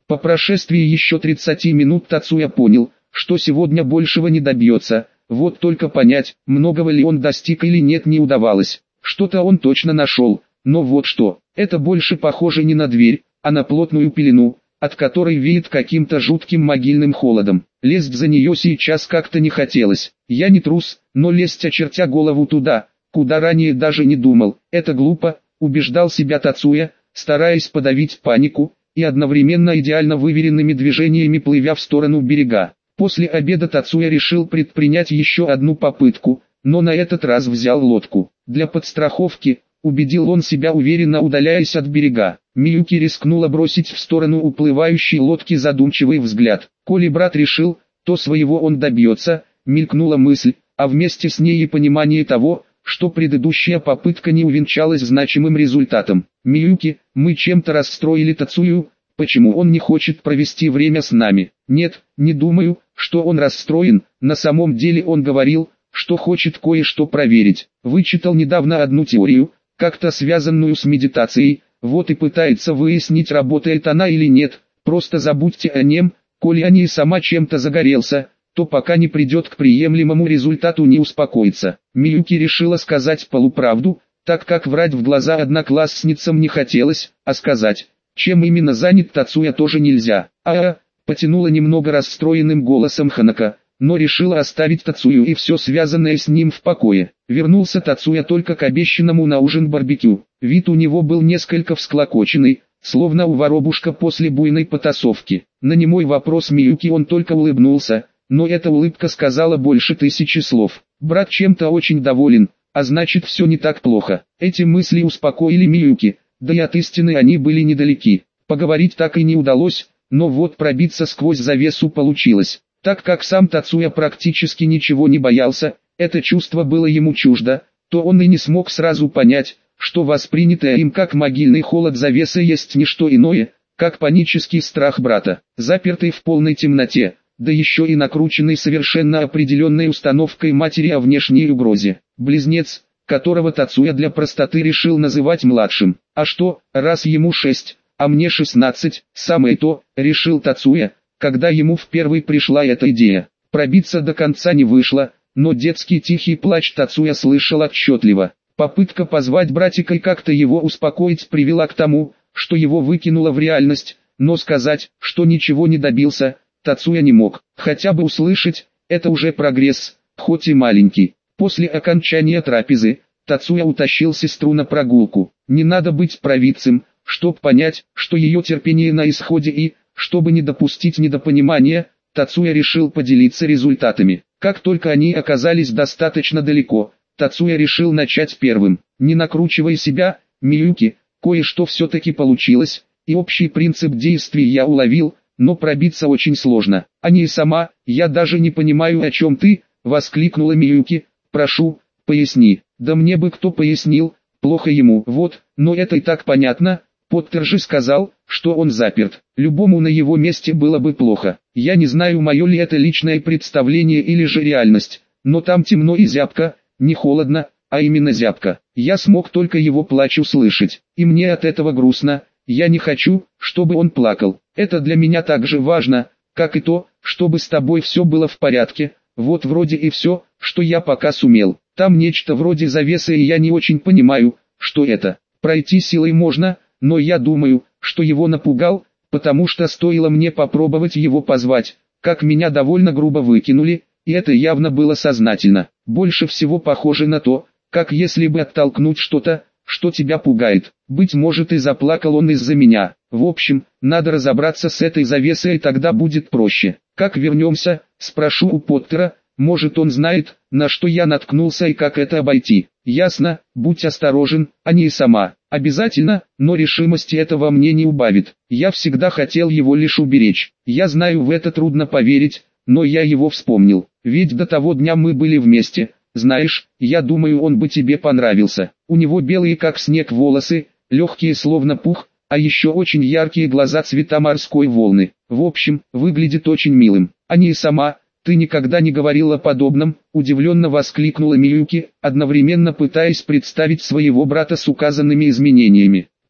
По прошествии еще 30 минут Тацуя понял, что сегодня большего не добьется, вот только понять, многого ли он достиг или нет, не удавалось. Что-то он точно нашел, но вот что, это больше похоже не на дверь, а на плотную пелену, от которой веет каким-то жутким могильным холодом. Лезть за нее сейчас как-то не хотелось. Я не трус, но лезть, очертя голову туда, куда ранее даже не думал, это глупо, убеждал себя Тацуя, стараясь подавить панику, и одновременно идеально выверенными движениями плывя в сторону берега. После обеда Тацуя решил предпринять еще одну попытку, но на этот раз взял лодку. Для подстраховки, убедил он себя, уверенно удаляясь от берега. Миюки рискнула бросить в сторону уплывающей лодки задумчивый взгляд. Коли брат решил, то своего он добьется, мелькнула мысль, а вместе с ней и понимание того, что предыдущая попытка не увенчалась значимым результатом. «Миюки, мы чем-то расстроили Тацую, почему он не хочет провести время с нами?» «Нет, не думаю, что он расстроен, на самом деле он говорил, что хочет кое-что проверить. Вычитал недавно одну теорию, как-то связанную с медитацией, вот и пытается выяснить, работает она или нет. Просто забудьте о нем, коли они и сама чем-то загорелся, то пока не придет к приемлемому результату, не успокоится». Миюки решила сказать полуправду, так как врать в глаза одноклассницам не хотелось, а сказать, чем именно занят Тацуя, тоже нельзя. Потянула немного расстроенным голосом Ханако, но решила оставить Тацую и все связанное с ним в покое. Вернулся Тацуя только к обещанному на ужин барбекю. Вид у него был несколько всклокоченный, словно у воробушка после буйной потасовки. На немой вопрос Миюки он только улыбнулся, но эта улыбка сказала больше 1000 слов. Брат чем-то очень доволен, а значит все не так плохо. Эти мысли успокоили Миюки, да и от истины они были недалеки. Поговорить так и не удалось, но вот пробиться сквозь завесу получилось. Так как сам Тацуя практически ничего не боялся, это чувство было ему чуждо, то он и не смог сразу понять, что воспринятое им как могильный холод завеса есть не что иное, как панический страх брата, запертый в полной темноте, да еще и накрученный совершенно определенной установкой матери о внешней угрозе. Близнец, которого Тацуя для простоты решил называть младшим. А что, раз ему 6, а мне 16, самое то, решил Тацуя, когда ему впервые пришла эта идея. Пробиться до конца не вышло, но детский тихий плач Тацуя слышал отчетливо. Попытка позвать братика и как-то его успокоить привела к тому, что его выкинуло в реальность, но сказать, что ничего не добился, Тацуя не мог. Хотя бы услышать, это уже прогресс, хоть и маленький. После окончания трапезы, Тацуя утащил сестру на прогулку. Не надо быть провидцем, чтоб понять, что ее терпение на исходе, и, чтобы не допустить недопонимания, Тацуя решил поделиться результатами. Как только они оказались достаточно далеко, Тацуя решил начать первым. Не накручивай себя, Миюки, кое-что все-таки получилось, и общий принцип действий я уловил, но пробиться очень сложно. А не сама, я даже не понимаю, о чем ты, воскликнула Миюки. Прошу, поясни. Да мне бы кто пояснил, плохо ему. Вот, но это и так понятно. Поттер же сказал, что он заперт. Любому на его месте было бы плохо. Я не знаю, мое ли это личное представление или же реальность, но там темно и зябко, не холодно, а именно зябко. Я смог только его плач услышать, и мне от этого грустно. Я не хочу, чтобы он плакал. Это для меня так же важно, как и то, чтобы с тобой все было в порядке. Вот вроде и все, что я пока сумел. Там нечто вроде завесы, и я не очень понимаю, что это. Пройти силой можно, но я думаю, что его напугал, потому что стоило мне попробовать его позвать, как меня довольно грубо выкинули, и это явно было сознательно. Больше всего похоже на то, как если бы оттолкнуть что-то, что тебя пугает. Быть может, и заплакал он из-за меня. В общем, надо разобраться с этой завесой, и тогда будет проще. Как вернемся, спрошу у Поттера, может он знает, на что я наткнулся и как это обойти. Ясно, будь осторожен, а не и сама. Обязательно, но решимости этого мне не убавит. Я всегда хотел его лишь уберечь. Я знаю, в это трудно поверить, но я его вспомнил. Ведь до того дня мы были вместе. Знаешь, я думаю, он бы тебе понравился. У него белые как снег волосы, легкие словно пух, а еще очень яркие глаза цвета морской волны. В общем, выглядит очень милым. А не и сама, ты никогда не говорила о подобном, удивленно воскликнула Миюки, одновременно пытаясь представить своего брата с указанными изменениями.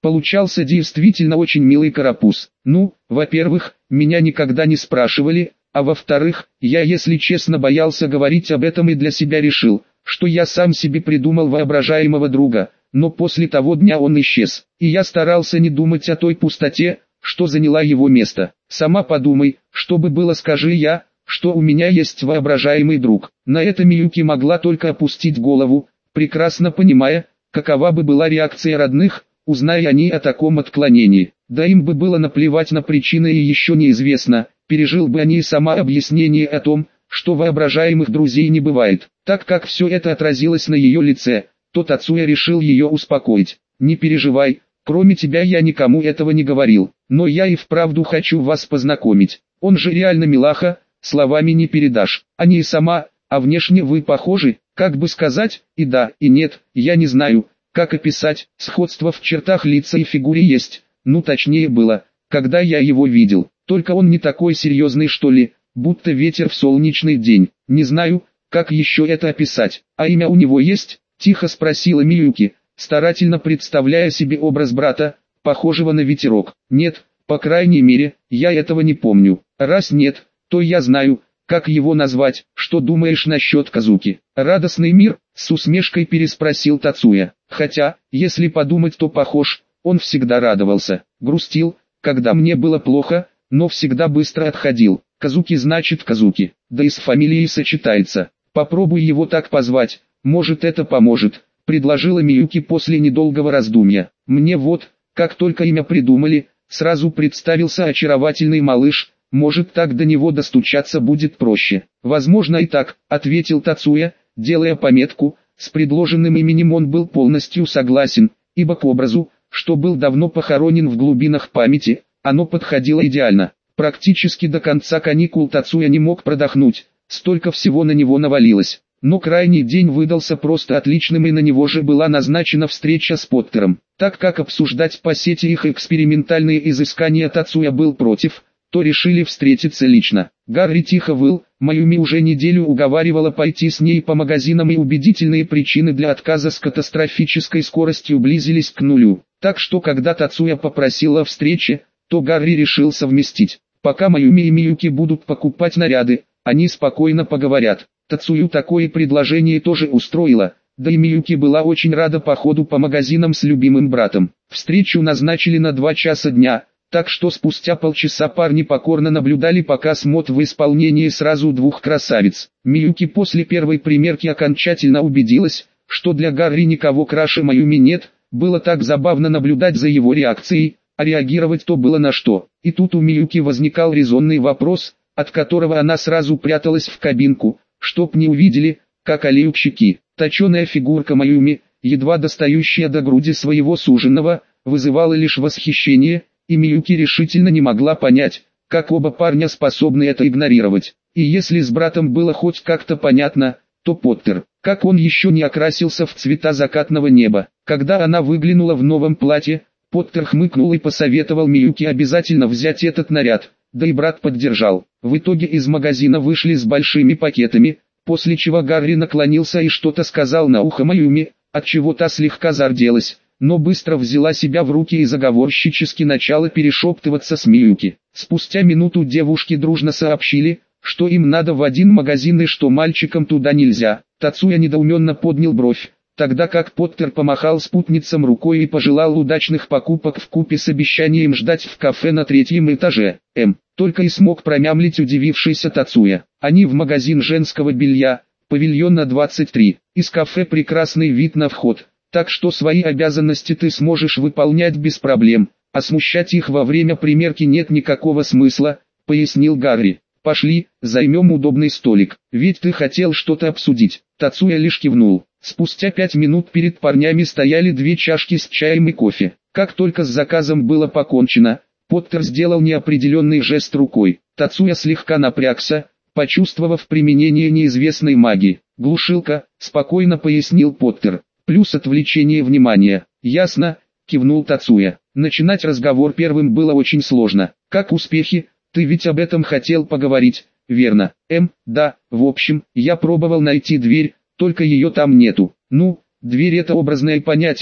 Получался действительно очень милый карапуз. Ну, во-первых, меня никогда не спрашивали, а во-вторых, я, если честно, боялся говорить об этом и для себя решил, что я сам себе придумал воображаемого друга, но после того дня он исчез, и я старался не думать о той пустоте, что заняла его место. Сама подумай, что бы было, скажи я, что у меня есть воображаемый друг. На это Миюки могла только опустить голову, прекрасно понимая, какова бы была реакция родных, узная они о таком отклонении. Да им бы было наплевать на причины, и еще неизвестно, пережил бы они сама объяснение о том, что воображаемых друзей не бывает. Так как все это отразилось на ее лице, то Тацуя решил ее успокоить. «Не переживай, кроме тебя я никому этого не говорил, но я и вправду хочу вас познакомить. Он же реально милаха, словами не передашь. А не и сама, а внешне вы похожи, как бы сказать, и да, и нет, я не знаю, как описать, сходство в чертах лица и фигуре есть, ну точнее было, когда я его видел, только он не такой серьезный, что ли, будто ветер в солнечный день, не знаю, как еще это описать. А имя у него есть?» — тихо спросила Миюки, старательно представляя себе образ брата, похожего на ветерок. «Нет, по крайней мере, я этого не помню. Раз нет, то я знаю, как его назвать. Что думаешь насчет Казуки?» «Радостный мир?» — с усмешкой переспросил Тацуя. Хотя, если подумать, то похож, он всегда радовался, грустил, когда мне было плохо, но всегда быстро отходил. Казуки значит Казуки, да и с фамилией сочетается. Попробуй его так позвать, может это поможет, предложила Миюки после недолгого раздумья. Мне вот, как только имя придумали, сразу представился очаровательный малыш, может так до него достучаться будет проще. Возможно и так, ответил Тацуя, делая пометку, с предложенным именем он был полностью согласен, ибо к образу, что был давно похоронен в глубинах памяти, оно подходило идеально. Практически до конца каникул Тацуя не мог продохнуть, столько всего на него навалилось. Но крайний день выдался просто отличным, и на него же была назначена встреча с Поттером. Так как обсуждать по сети их экспериментальные изыскания Тацуя был против, то решили встретиться лично. Гарри тихо выл, Майюми уже неделю уговаривала пойти с ней по магазинам, и убедительные причины для отказа с катастрофической скоростью близились к нулю. Так что когда Тацуя попросила о встрече, то Гарри решил совместить. Пока Майюми и Миюки будут покупать наряды, они спокойно поговорят. Тацую такое предложение тоже устроило, да и Миюки была очень рада походу по магазинам с любимым братом. Встречу назначили на 2 часа дня, так что спустя полчаса парни покорно наблюдали показ мод в исполнении сразу 2 красавиц. Миюки после первой примерки окончательно убедилась, что для Гарри никого краше Майюми нет, было так забавно наблюдать за его реакцией, а реагировать то было на что. И тут у Миюки возникал резонный вопрос, от которого она сразу пряталась в кабинку, чтоб не увидели, как олеют щеки. Точеная фигурка Майюми, едва достающая до груди своего суженого, вызывала лишь восхищение, и Миюки решительно не могла понять, как оба парня способны это игнорировать. И если с братом было хоть как-то понятно, то Поттер, как он еще не окрасился в цвета закатного неба. Когда она выглянула в новом платье, Поттер хмыкнул и посоветовал Миюки обязательно взять этот наряд, да и брат поддержал. В итоге из магазина вышли с большими пакетами, после чего Гарри наклонился и что-то сказал на ухо Майюми, отчего та слегка зарделась, но быстро взяла себя в руки и заговорщически начала перешептываться с Миюки. Спустя минуту девушки дружно сообщили, что им надо в один магазин и что мальчикам туда нельзя. Тацуя недоуменно поднял бровь, тогда как Поттер помахал спутницам рукой и пожелал удачных покупок вкупе с обещанием ждать в кафе на 3-м этаже. Только и смог промямлить удивившийся Тацуя. Они в магазин женского белья, павильон на 23. Из кафе прекрасный вид на вход, так что свои обязанности ты сможешь выполнять без проблем, а смущать их во время примерки нет никакого смысла, пояснил Гарри. Пошли, займем удобный столик, ведь ты хотел что-то обсудить. Тацуя лишь кивнул. Спустя 5 минут перед парнями стояли 2 чашки с чаем и кофе. Как только с заказом было покончено, Поттер сделал неопределенный жест рукой. Тацуя слегка напрягся, почувствовав применение неизвестной магии. «Глушилка», — спокойно пояснил Поттер, — «плюс отвлечение внимания». «Ясно», — кивнул Тацуя. Начинать разговор первым было очень сложно. «Как успехи? Ты ведь об этом хотел поговорить, верно?» Да, в общем, я пробовал найти дверь, только ее там нету». «Ну, дверь — это образное понятие,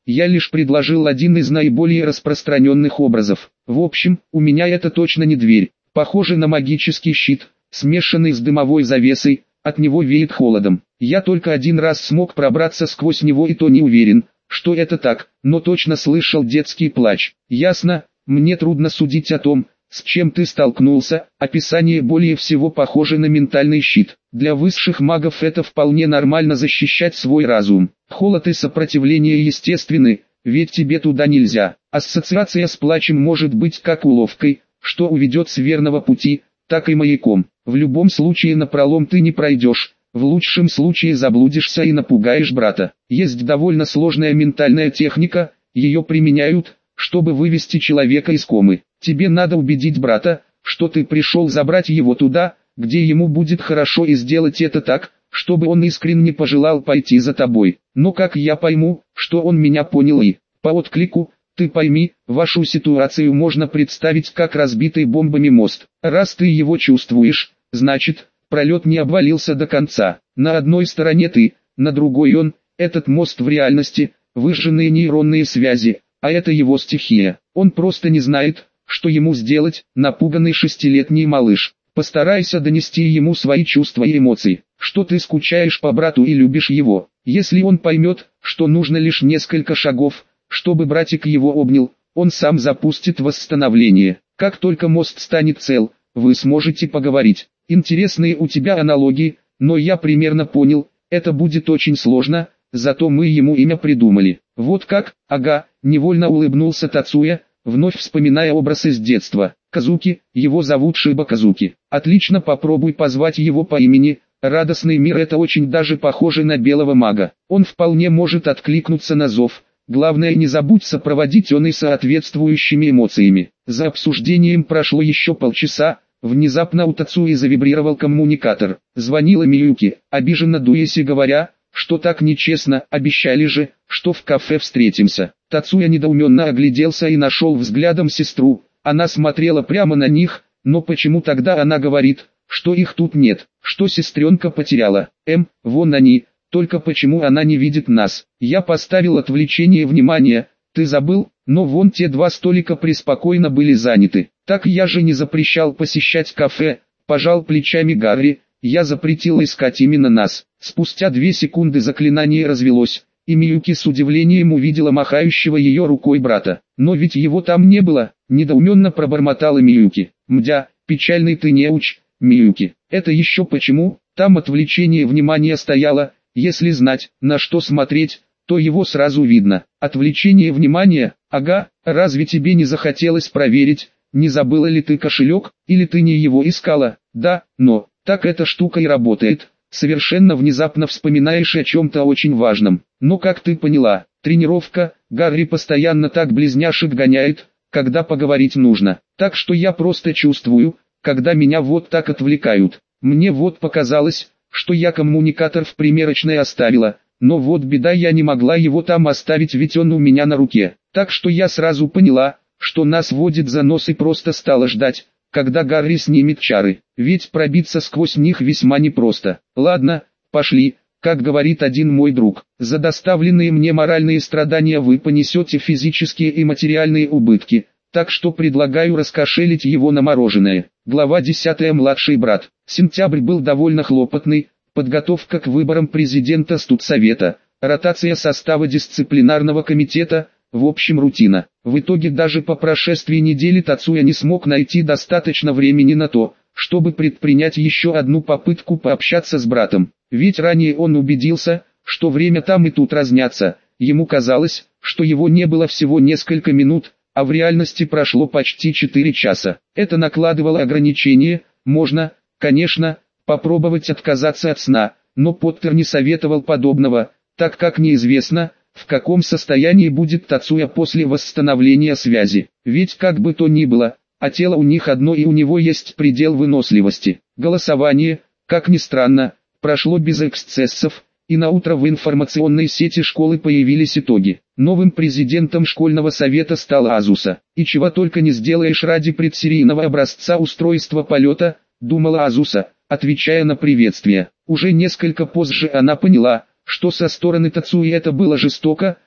я лишь предложил один из наиболее распространенных образов. В общем, у меня это точно не дверь, похоже на магический щит, смешанный с дымовой завесой, от него веет холодом. Я только один раз смог пробраться сквозь него, и то не уверен, что это так, но точно слышал детский плач. Ясно, мне трудно судить о том, с чем ты столкнулся. Описание более всего похоже на ментальный щит. Для высших магов это вполне нормально — защищать свой разум. Холод и сопротивление естественны, ведь тебе туда нельзя. Ассоциация с плачем может быть как уловкой, что уведет с верного пути, так и маяком. В любом случае напролом ты не пройдешь, в лучшем случае заблудишься и напугаешь брата. Есть довольно сложная ментальная техника, ее применяют, чтобы вывести человека из комы. Тебе надо убедить брата, что ты пришел забрать его туда, где ему будет хорошо, и сделать это так, чтобы он искренне пожелал пойти за тобой. Но как я пойму, что он меня понял? И по отклику, ты пойми, вашу ситуацию можно представить как разбитый бомбами мост. Раз ты его чувствуешь, значит, пролет не обвалился до конца. На одной стороне ты, на другой он. Этот мост в реальности, выжженные нейронные связи, а это его стихия. Он просто не знает, что ему сделать. Напуганный 6-летний малыш. Постарайся донести ему свои чувства и эмоции, что ты скучаешь по брату и любишь его. Если он поймет, что нужно лишь несколько шагов, чтобы братик его обнял, он сам запустит восстановление. Как только мост станет цел, вы сможете поговорить. Интересные у тебя аналогии, но я примерно понял, это будет очень сложно, зато мы ему имя придумали. Вот как? Ага, невольно улыбнулся Тацуя, вновь вспоминая образ из детства. Казуки, его зовут Шиба Казуки. Отлично, попробуй позвать его по имени. Радостный мир — это очень даже похоже на белого мага. Он вполне может откликнуться на зов. Главное, не забудь сопроводить он и соответствующими эмоциями. За обсуждением прошло еще полчаса. Внезапно у Тацуи завибрировал коммуникатор. Звонила Миюки, обиженно дуясь и говоря, что так нечестно, обещали же, что в кафе встретимся. Тацуя недоуменно огляделся и нашел взглядом сестру. Она смотрела прямо на них, но почему тогда она говорит, что их тут нет, что сестренка потеряла? Вон они, только почему она не видит нас? Я поставил отвлечение внимания, ты забыл? Но вон те 2 столика преспокойно были заняты. Так я же не запрещал посещать кафе, пожал плечами Гарри, я запретил искать именно нас. Спустя 2 секунды заклинание развелось, и Миюки с удивлением увидела махающего ее рукой брата. Но ведь его там не было, недоуменно пробормотала Миюки. Мдя, печальный ты неуч, Миюки. Это еще почему? Там отвлечение внимания стояло, если знать, на что смотреть, то его сразу видно. Отвлечение внимания? Ага, разве тебе не захотелось проверить, не забыла ли ты кошелек, или ты не его искала? Да, но, так эта штука и работает. Совершенно внезапно вспоминаешь о чем-то очень важном. Но как ты поняла, тренировка, Гарри постоянно так близняшек гоняет, когда поговорить нужно. Так что я просто чувствую, когда меня вот так отвлекают. Мне вот показалось, что я коммуникатор в примерочной оставила, но вот беда, я не могла его там оставить, ведь он у меня на руке. Так что я сразу поняла, что нас водит за нос, и просто стала ждать, когда Гарри снимет чары, ведь пробиться сквозь них весьма непросто. Ладно, пошли, как говорит один мой друг, за доставленные мне моральные страдания вы понесете физические и материальные убытки, так что предлагаю раскошелить его на мороженое. Глава 10. Младший брат. Сентябрь был довольно хлопотный, подготовка к выборам президента студсовета, ротация состава дисциплинарного комитета, в общем рутина. В итоге даже по прошествии недели Тацуя не смог найти достаточно времени на то, чтобы предпринять еще одну попытку пообщаться с братом. Ведь ранее он убедился, что время там и тут разнятся. Ему казалось, что его не было всего несколько минут, а в реальности прошло почти 4 часа. Это накладывало ограничения. Можно, конечно, попробовать отказаться от сна, но Поттер не советовал подобного, так как неизвестно, в каком состоянии будет Тацуя после восстановления связи. Ведь как бы то ни было, а тело у них одно, и у него есть предел выносливости. Голосование, как ни странно, прошло без эксцессов, и наутро в информационной сети школы появились итоги. Новым президентом школьного совета стала Азуса. И чего только не сделаешь ради предсерийного образца устройства полета, думала Азуса, отвечая на приветствие. Уже несколько позже она поняла, что со стороны Тацуи это было жестоко,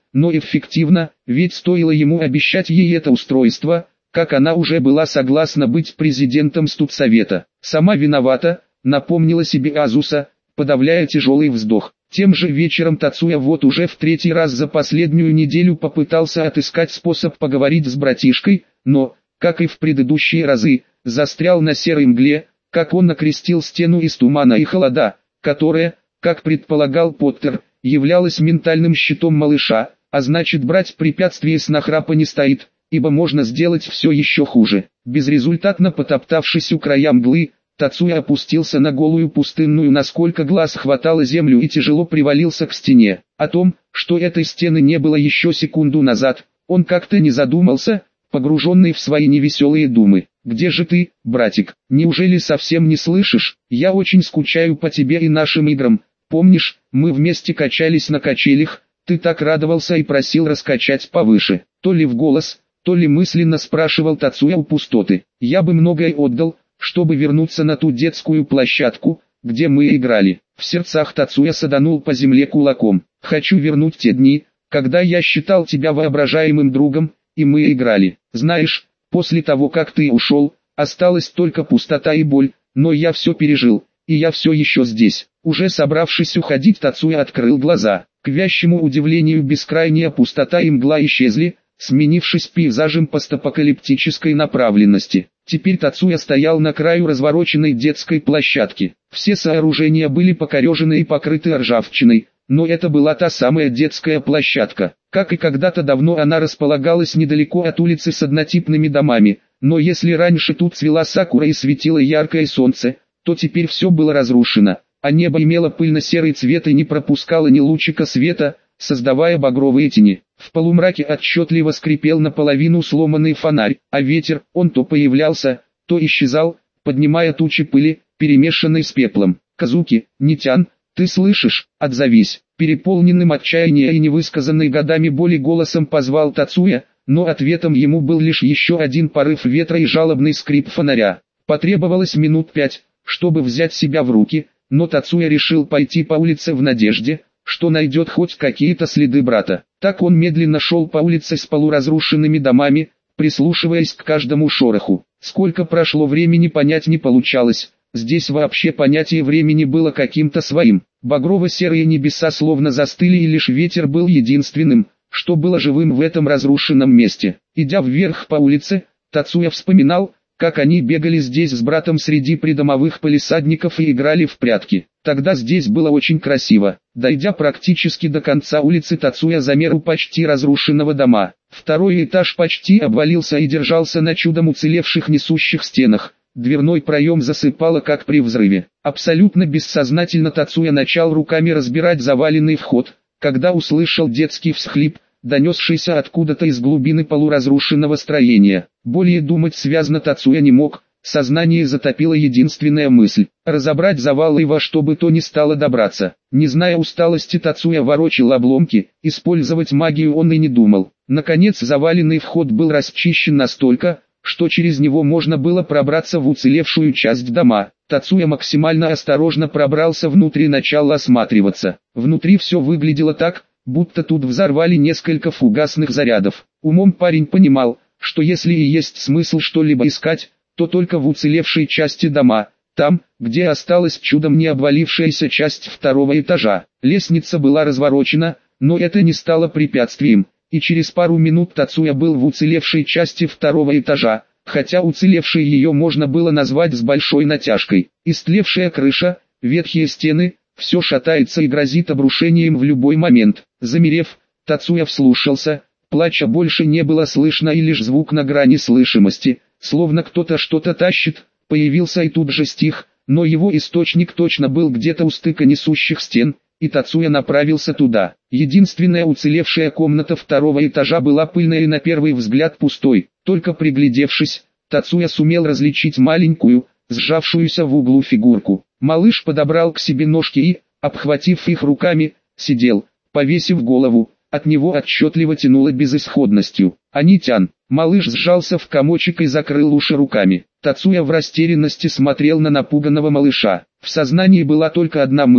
но эффективно, ведь стоило ему обещать ей это устройство, как она уже была согласна быть президентом студсовета. Сама виновата, напомнила себе Азуса, подавляя тяжелый вздох. Тем же вечером Тацуя вот уже в третий раз за последнюю неделю попытался отыскать способ поговорить с братишкой, но, как и в предыдущие разы, застрял на серой мгле, как он накрестил стену из тумана и холода, которая, как предполагал Поттер, являлась ментальным щитом малыша, а значит брать препятствие с нахрапа не стоит, ибо можно сделать все еще хуже. Безрезультатно потоптавшись у края мглы, Тацуя опустился на голую пустынную, насколько глаз хватало, землю и тяжело привалился к стене. О том, что этой стены не было еще секунду назад, он как-то не задумался, погруженный в свои невеселые думы. «Где же ты, братик? Неужели совсем не слышишь? Я очень скучаю по тебе и нашим играм. Помнишь, мы вместе качались на качелях, ты так радовался и просил раскачать повыше». То ли в голос, то ли мысленно спрашивал Тацуя у пустоты. «Я бы многое отдал, чтобы вернуться на ту детскую площадку, где мы играли». В сердцах Тацуя саданул по земле кулаком. «Хочу вернуть те дни, когда я считал тебя воображаемым другом, и мы играли. Знаешь, после того как ты ушел, осталась только пустота и боль, но я все пережил, и я все еще здесь». Уже собравшись уходить, Тацуя открыл глаза. К вящему удивлению бескрайняя пустота и мгла исчезли, сменившись пейзажем постапокалиптической направленности. Теперь Тацуя стоял на краю развороченной детской площадки. Все сооружения были покорежены и покрыты ржавчиной, но это была та самая детская площадка. Как и когда-то давно, она располагалась недалеко от улицы с однотипными домами, но если раньше тут цвела сакура и светило яркое солнце, то теперь все было разрушено, а небо имело пыльно-серый цвет и не пропускало ни лучика света, создавая багровые тени. В полумраке отчетливо скрипел наполовину сломанный фонарь, а ветер, он то появлялся, то исчезал, поднимая тучи пыли, перемешанной с пеплом. «Казуки, Нитян, ты слышишь? Отзовись!» Переполненным отчаяния и невысказанной годами боли голосом позвал Тацуя, но ответом ему был лишь еще один порыв ветра и жалобный скрип фонаря. Потребовалось минут 5, чтобы взять себя в руки, но Тацуя решил пойти по улице в надежде, что найдет хоть какие-то следы брата. Так он медленно шел по улице с полуразрушенными домами, прислушиваясь к каждому шороху. Сколько прошло времени, понять не получалось. Здесь вообще понятие времени было каким-то своим. Багрово-серые небеса словно застыли, и лишь ветер был единственным, что было живым в этом разрушенном месте. Идя вверх по улице, Тацуя вспоминал, как они бегали здесь с братом среди придомовых палисадников и играли в прятки. Тогда здесь было очень красиво. Дойдя практически до конца улицы, Тацуя замер у почти разрушенного дома. Второй этаж почти обвалился и держался на чудом уцелевших несущих стенах. Дверной проем засыпало, как при взрыве. Абсолютно бессознательно Тацуя начал руками разбирать заваленный вход, когда услышал детский всхлип, донесшийся откуда-то из глубины полуразрушенного строения. Более думать связно Тацуя не мог, сознание затопила единственная мысль – разобрать завалы и во что бы то ни стало добраться. Не зная усталости, Тацуя ворочил обломки, использовать магию он и не думал. Наконец заваленный вход был расчищен настолько, что через него можно было пробраться в уцелевшую часть дома. Тацуя максимально осторожно пробрался внутрь и начал осматриваться. Внутри все выглядело так, будто тут взорвали несколько фугасных зарядов. Умом парень понимал, что если и есть смысл что-либо искать, то только в уцелевшей части дома, там, где осталась чудом не обвалившаяся часть второго этажа. Лестница была разворочена, но это не стало препятствием, и через пару минут Тацуя был в уцелевшей части второго этажа, хотя уцелевшей ее можно было назвать с большой натяжкой. Истлевшая крыша, ветхие стены, все шатается и грозит обрушением в любой момент. Замерев, Тацуя вслушался, плача больше не было слышно, и лишь звук на грани слышимости, словно кто-то что-то тащит, появился и тут же стих, но его источник точно был где-то у стыка несущих стен, и Тацуя направился туда. Единственная уцелевшая комната второго этажа была пыльной и на первый взгляд пустой, только приглядевшись, Тацуя сумел различить маленькую, сжавшуюся в углу фигурку. Малыш подобрал к себе ножки и, обхватив их руками, сидел, повесив голову. От него отчетливо тянуло безысходностью. «Анитян!» Малыш сжался в комочек и закрыл уши руками. Тацуя в растерянности смотрел на напуганного малыша. В сознании была только одна мысль: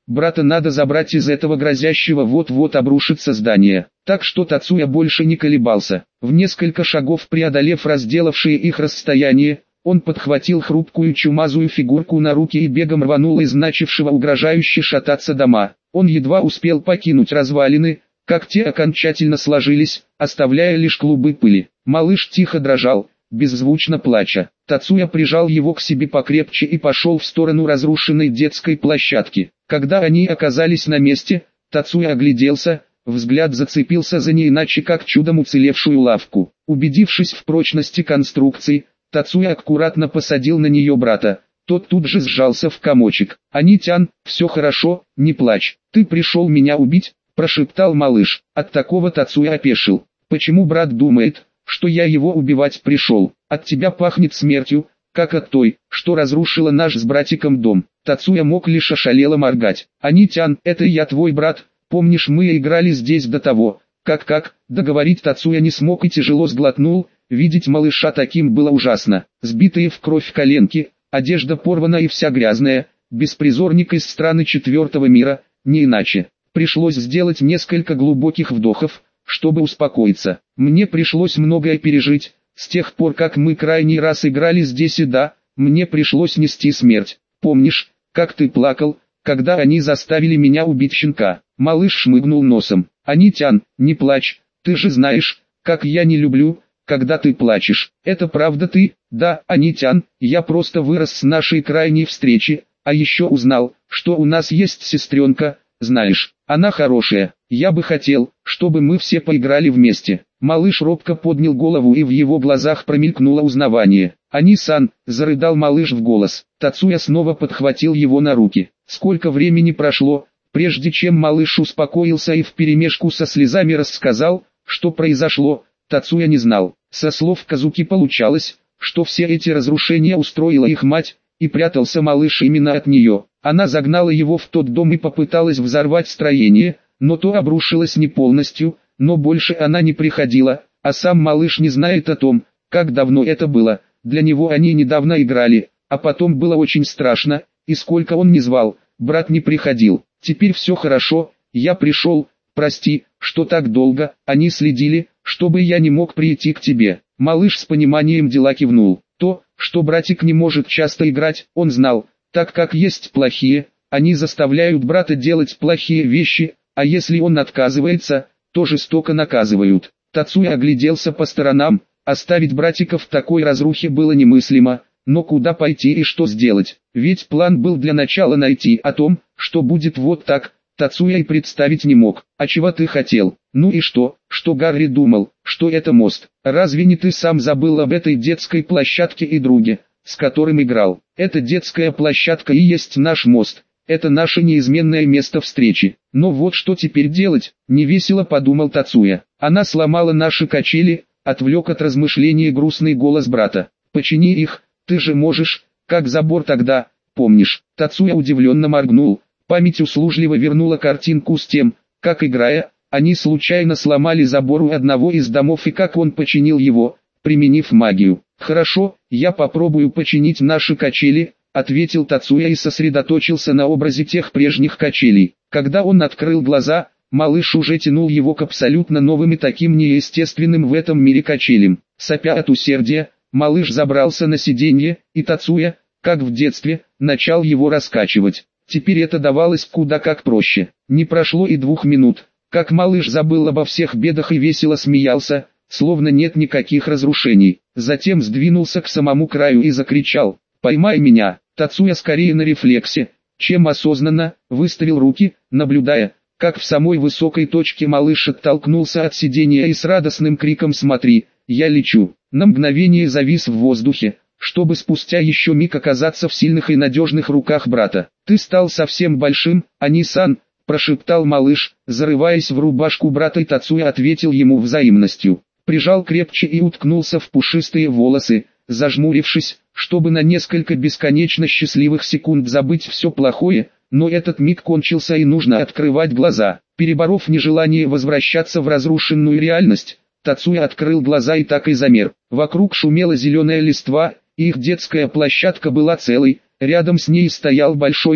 брата надо забрать из этого грозящего вот-вот обрушиться здания. Так что Тацуя больше не колебался. В несколько шагов преодолев разделавшие их расстояние, он подхватил хрупкую чумазую фигурку на руки и бегом рванул из начавшего угрожающе шататься дома. Он едва успел покинуть развалины, как те окончательно сложились, оставляя лишь клубы пыли. Малыш тихо дрожал, беззвучно плача. Тацуя прижал его к себе покрепче и пошел в сторону разрушенной детской площадки. Когда они оказались на месте, Тацуя огляделся, взгляд зацепился за не иначе как чудом уцелевшую лавку. Убедившись в прочности конструкции, Тацуя аккуратно посадил на нее брата. Тот тут же сжался в комочек. «Анитян, все хорошо, не плачь. Ты пришел меня убить?» – прошептал малыш. От такого Тацуя опешил. «Почему брат думает, что я его убивать пришел? От тебя пахнет смертью, как от той, что разрушила наш с братиком дом». Тацуя мог лишь ошалело моргать. «Анитян, это я твой брат, помнишь, мы играли здесь до того, как...» Договорить Тацуя не смог и тяжело сглотнул. Видеть малыша таким было ужасно. Сбитые в кровь коленки, одежда порвана и вся грязная, беспризорник из страны четвертого мира, не иначе. Пришлось сделать несколько глубоких вдохов, чтобы успокоиться. Мне пришлось многое пережить, с тех пор как мы крайний раз играли здесь, и да, мне пришлось нести смерть. Помнишь, как ты плакал, когда они заставили меня убить щенка? Малыш шмыгнул носом. «Анитян, не плачь, ты же знаешь, как я не люблю, когда ты плачешь. Это правда ты?» «Да, Анитян, я просто вырос с нашей крайней встречи, а еще узнал, что у нас есть сестренка, знаешь, она хорошая. Я бы хотел, чтобы мы все поиграли вместе». Малыш робко поднял голову, и в его глазах промелькнуло узнавание. «Ани-сан», — зарыдал малыш в голос. Тацуя снова подхватил его на руки. Сколько времени прошло, прежде чем малыш успокоился и вперемешку со слезами рассказал, что произошло, Тацуя не знал. Со слов Казуки получалось, что все эти разрушения устроила их мать, и прятался малыш именно от нее. Она загнала его в тот дом и попыталась взорвать строение, но то обрушилось не полностью, но больше она не приходила, а сам малыш не знает о том, как давно это было. Для него они недавно играли, а потом было очень страшно, и сколько он не звал, брат не приходил. Теперь все хорошо, я пришел, прости, что так долго, они следили, чтобы я не мог прийти к тебе». Малыш с пониманием дела кивнул. То, что братик не может часто играть, он знал, так как есть плохие, они заставляют брата делать плохие вещи, а если он отказывается, то жестоко наказывают. Тацуя огляделся по сторонам, оставить братика в такой разрухе было немыслимо, но куда пойти и что сделать? Ведь план был для начала найти. О том, что будет вот так, Тацуя и представить не мог. «А чего ты хотел?» «Ну и что Гарри думал, что это мост? Разве не ты сам забыл об этой детской площадке и друге, с которым играл? Эта детская площадка и есть наш мост, это наше неизменное место встречи. Но вот что теперь делать?» Невесело подумал Тацуя. «Она сломала наши качели», отвлек от размышления грустный голос брата. «Почини их, ты же можешь, как забор тогда, помнишь?» Тацуя удивленно моргнул. Память услужливо вернула картинку с тем, как, играя, они случайно сломали забор у одного из домов и как он починил его, применив магию. «Хорошо, я попробую починить наши качели», — ответил Тацуя и сосредоточился на образе тех прежних качелей. Когда он открыл глаза, малыш уже тянул его к абсолютно новым и таким неестественным в этом мире качелям. Сопя от усердия, малыш забрался на сиденье, и Тацуя, как в детстве, начал его раскачивать. Теперь это давалось куда как проще. Не прошло и 2 минут, как малыш забыл обо всех бедах и весело смеялся, словно нет никаких разрушений. Затем сдвинулся к самому краю и закричал: «Поймай меня!» Тацуя скорее на рефлексе, чем осознанно, выставил руки, наблюдая, как в самой высокой точке малыш оттолкнулся от сидения и с радостным криком «Смотри, я лечу!» на мгновение завис в воздухе, чтобы спустя еще миг оказаться в сильных и надежных руках брата. «Ты стал совсем большим, Ани-сан», — прошептал малыш, зарываясь в рубашку брата, и Тацуя ответил ему взаимностью. Прижал крепче и уткнулся в пушистые волосы, зажмурившись, чтобы на несколько бесконечно счастливых секунд забыть все плохое, но этот миг кончился и нужно открывать глаза. Переборов нежелание возвращаться в разрушенную реальность, Тацуя открыл глаза и так и замер. Вокруг шумела зеленая листва, и их детская площадка была целой, рядом с ней стоял большой дом,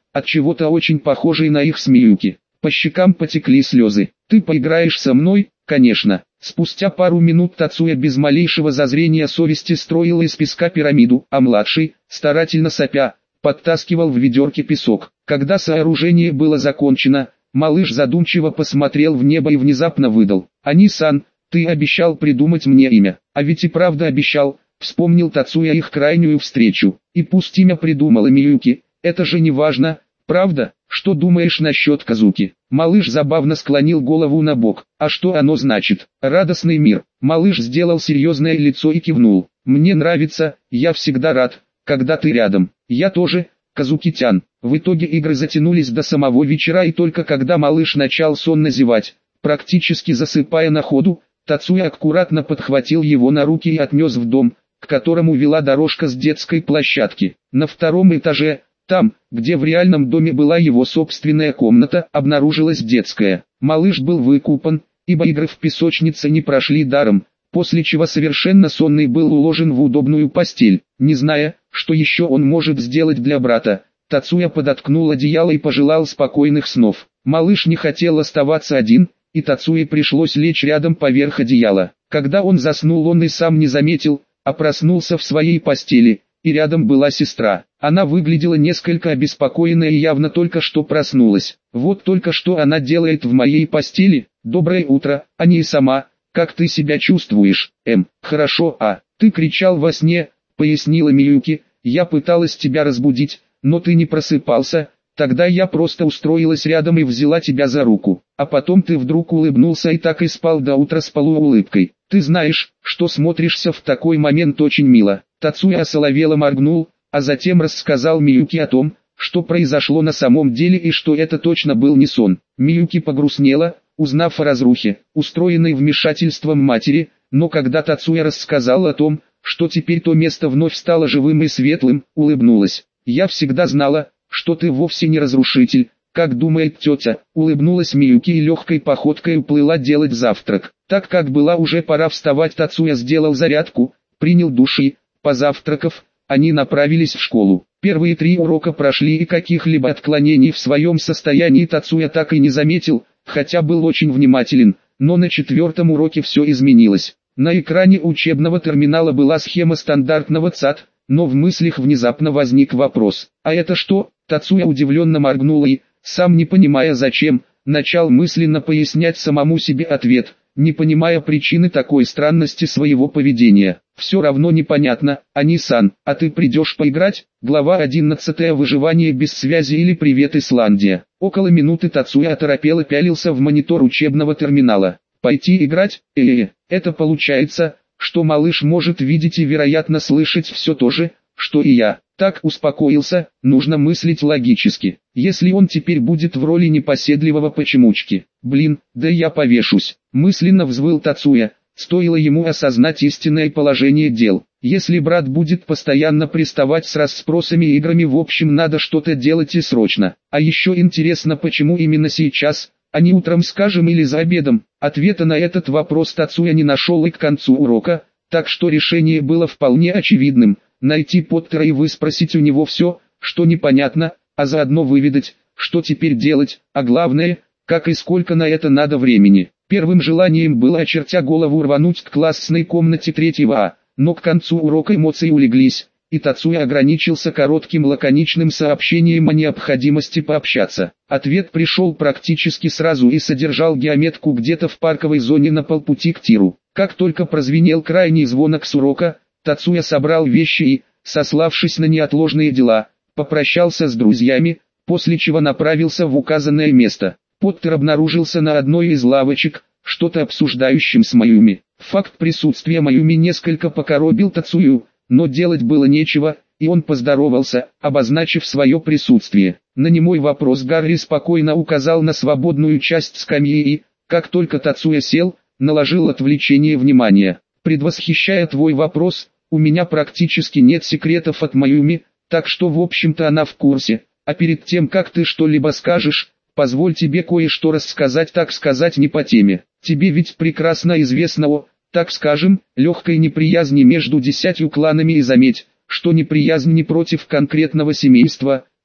отчего-то очень похожий на их с Миюки. По щекам потекли слезы. «Ты поиграешь со мной?» «Конечно». Спустя пару минут Тацуя без малейшего зазрения совести строил из песка пирамиду, а младший, старательно сопя, подтаскивал в ведерке песок. Когда сооружение было закончено, малыш задумчиво посмотрел в небо и внезапно выдал: «Ани-сан, ты обещал придумать мне имя». «А ведь и правда обещал», — вспомнил Тацуя их крайнюю встречу. «И пусть имя придумала Миюки, это же не важно, правда? Что думаешь насчет Казуки?» Малыш забавно склонил голову на бок. «А что оно значит?» «Радостный мир». Малыш сделал серьезное лицо и кивнул. «Мне нравится, я всегда рад, когда ты рядом». «Я тоже, Казуки-тян». В итоге игры затянулись до самого вечера, и только когда малыш начал сонно зевать, практически засыпая на ходу, Тацуя аккуратно подхватил его на руки и отнес в дом, к которому вела дорожка с детской площадки. На втором этаже, там, где в реальном доме была его собственная комната, обнаружилась детская. Малыш был выкупан, ибо игры в песочнице не прошли даром, после чего совершенно сонный был уложен в удобную постель. Не зная, что еще он может сделать для брата, Тацуя подоткнул одеяло и пожелал спокойных снов. Малыш не хотел оставаться один, и Тацуе пришлось лечь рядом поверх одеяла. Когда он заснул, он и сам не заметил, а проснулся в своей постели, и рядом была сестра. Она выглядела несколько обеспокоенной и явно только что проснулась. «Вот только что она делает в моей постели. Доброе утро, Ани сама, как ты себя чувствуешь?» Хорошо, а ты кричал во сне», — пояснила Миюки. «Я пыталась тебя разбудить, но ты не просыпался. Тогда я просто устроилась рядом и взяла тебя за руку. А потом ты вдруг улыбнулся и так и спал до утра с полуулыбкой. Ты знаешь, что смотришься в такой момент очень мило». Тацуя осоловело моргнул, а затем рассказал Миюки о том, что произошло на самом деле и что это точно был не сон. Миюки погрустнела, узнав о разрухе, устроенной вмешательством матери, но когда Тацуя рассказал о том, что теперь то место вновь стало живым и светлым, улыбнулась. «Я всегда знала, что ты вовсе не разрушитель, как думает тетя», — улыбнулась Миюки и легкой походкой уплыла делать завтрак. Так как была уже пора вставать, Тацуя сделал зарядку, принял душ и, позавтракав, они направились в школу. Первые 3 урока прошли, и каких-либо отклонений в своем состоянии Тацуя так и не заметил, хотя был очень внимателен, но на 4-м уроке все изменилось. На экране учебного терминала была схема стандартного ЦАД, но в мыслях внезапно возник вопрос: «А это что?» Тацуя удивленно моргнул и, сам не понимая зачем, начал мысленно пояснять самому себе ответ, не понимая причины такой странности своего поведения. «Все равно непонятно, Ани-сан, а ты придешь поиграть?» Глава 11. Выживание без связи или Привет, Исландия. Около минуты Тацуя оторопело пялился в монитор учебного терминала. «Пойти играть? Это получается, что малыш может видеть и вероятно слышать все то же, что и я». Так успокоился, нужно мыслить логически. Если он теперь будет в роли непоседливого почемучки. «Блин, да я повешусь», мысленно взвыл Тацуя. Стоило ему осознать истинное положение дел. Если брат будет постоянно приставать с расспросами и играми, в общем надо что-то делать и срочно. А еще интересно, почему именно сейчас, а не утром, скажем, или за обедом. Ответа на этот вопрос Тацуя не нашел и к концу урока, так что решение было вполне очевидным. Найти Поттера и выспросить у него все, что непонятно, а заодно выведать, что теперь делать, а главное, как и сколько на это надо времени. Первым желанием было, очертя голову, рвануть к классной комнате 3-го А, но к концу урока эмоции улеглись, и Тацуя ограничился коротким лаконичным сообщением о необходимости пообщаться. Ответ пришел практически сразу и содержал геометку где-то в парковой зоне на полпути к тиру. Как только прозвенел крайний звонок с урока, Тацуя собрал вещи и, сославшись на неотложные дела, попрощался с друзьями, после чего направился в указанное место. Поттер обнаружился на одной из лавочек, что-то обсуждающим с Майюми. Факт присутствия Майюми несколько покоробил Тацую, но делать было нечего, и он поздоровался, обозначив свое присутствие. На немой вопрос Гарри спокойно указал на свободную часть скамьи и, как только Тацуя сел, наложил отвлечение внимания. «Предвосхищая твой вопрос, у меня практически нет секретов от Майюми, так что в общем-то она в курсе, а перед тем как ты что-либо скажешь, позволь тебе кое-что рассказать, так сказать, не по теме. Тебе ведь прекрасно известно о, так скажем, легкой неприязни между 10 кланами, и заметь, что неприязнь не против конкретного семейства,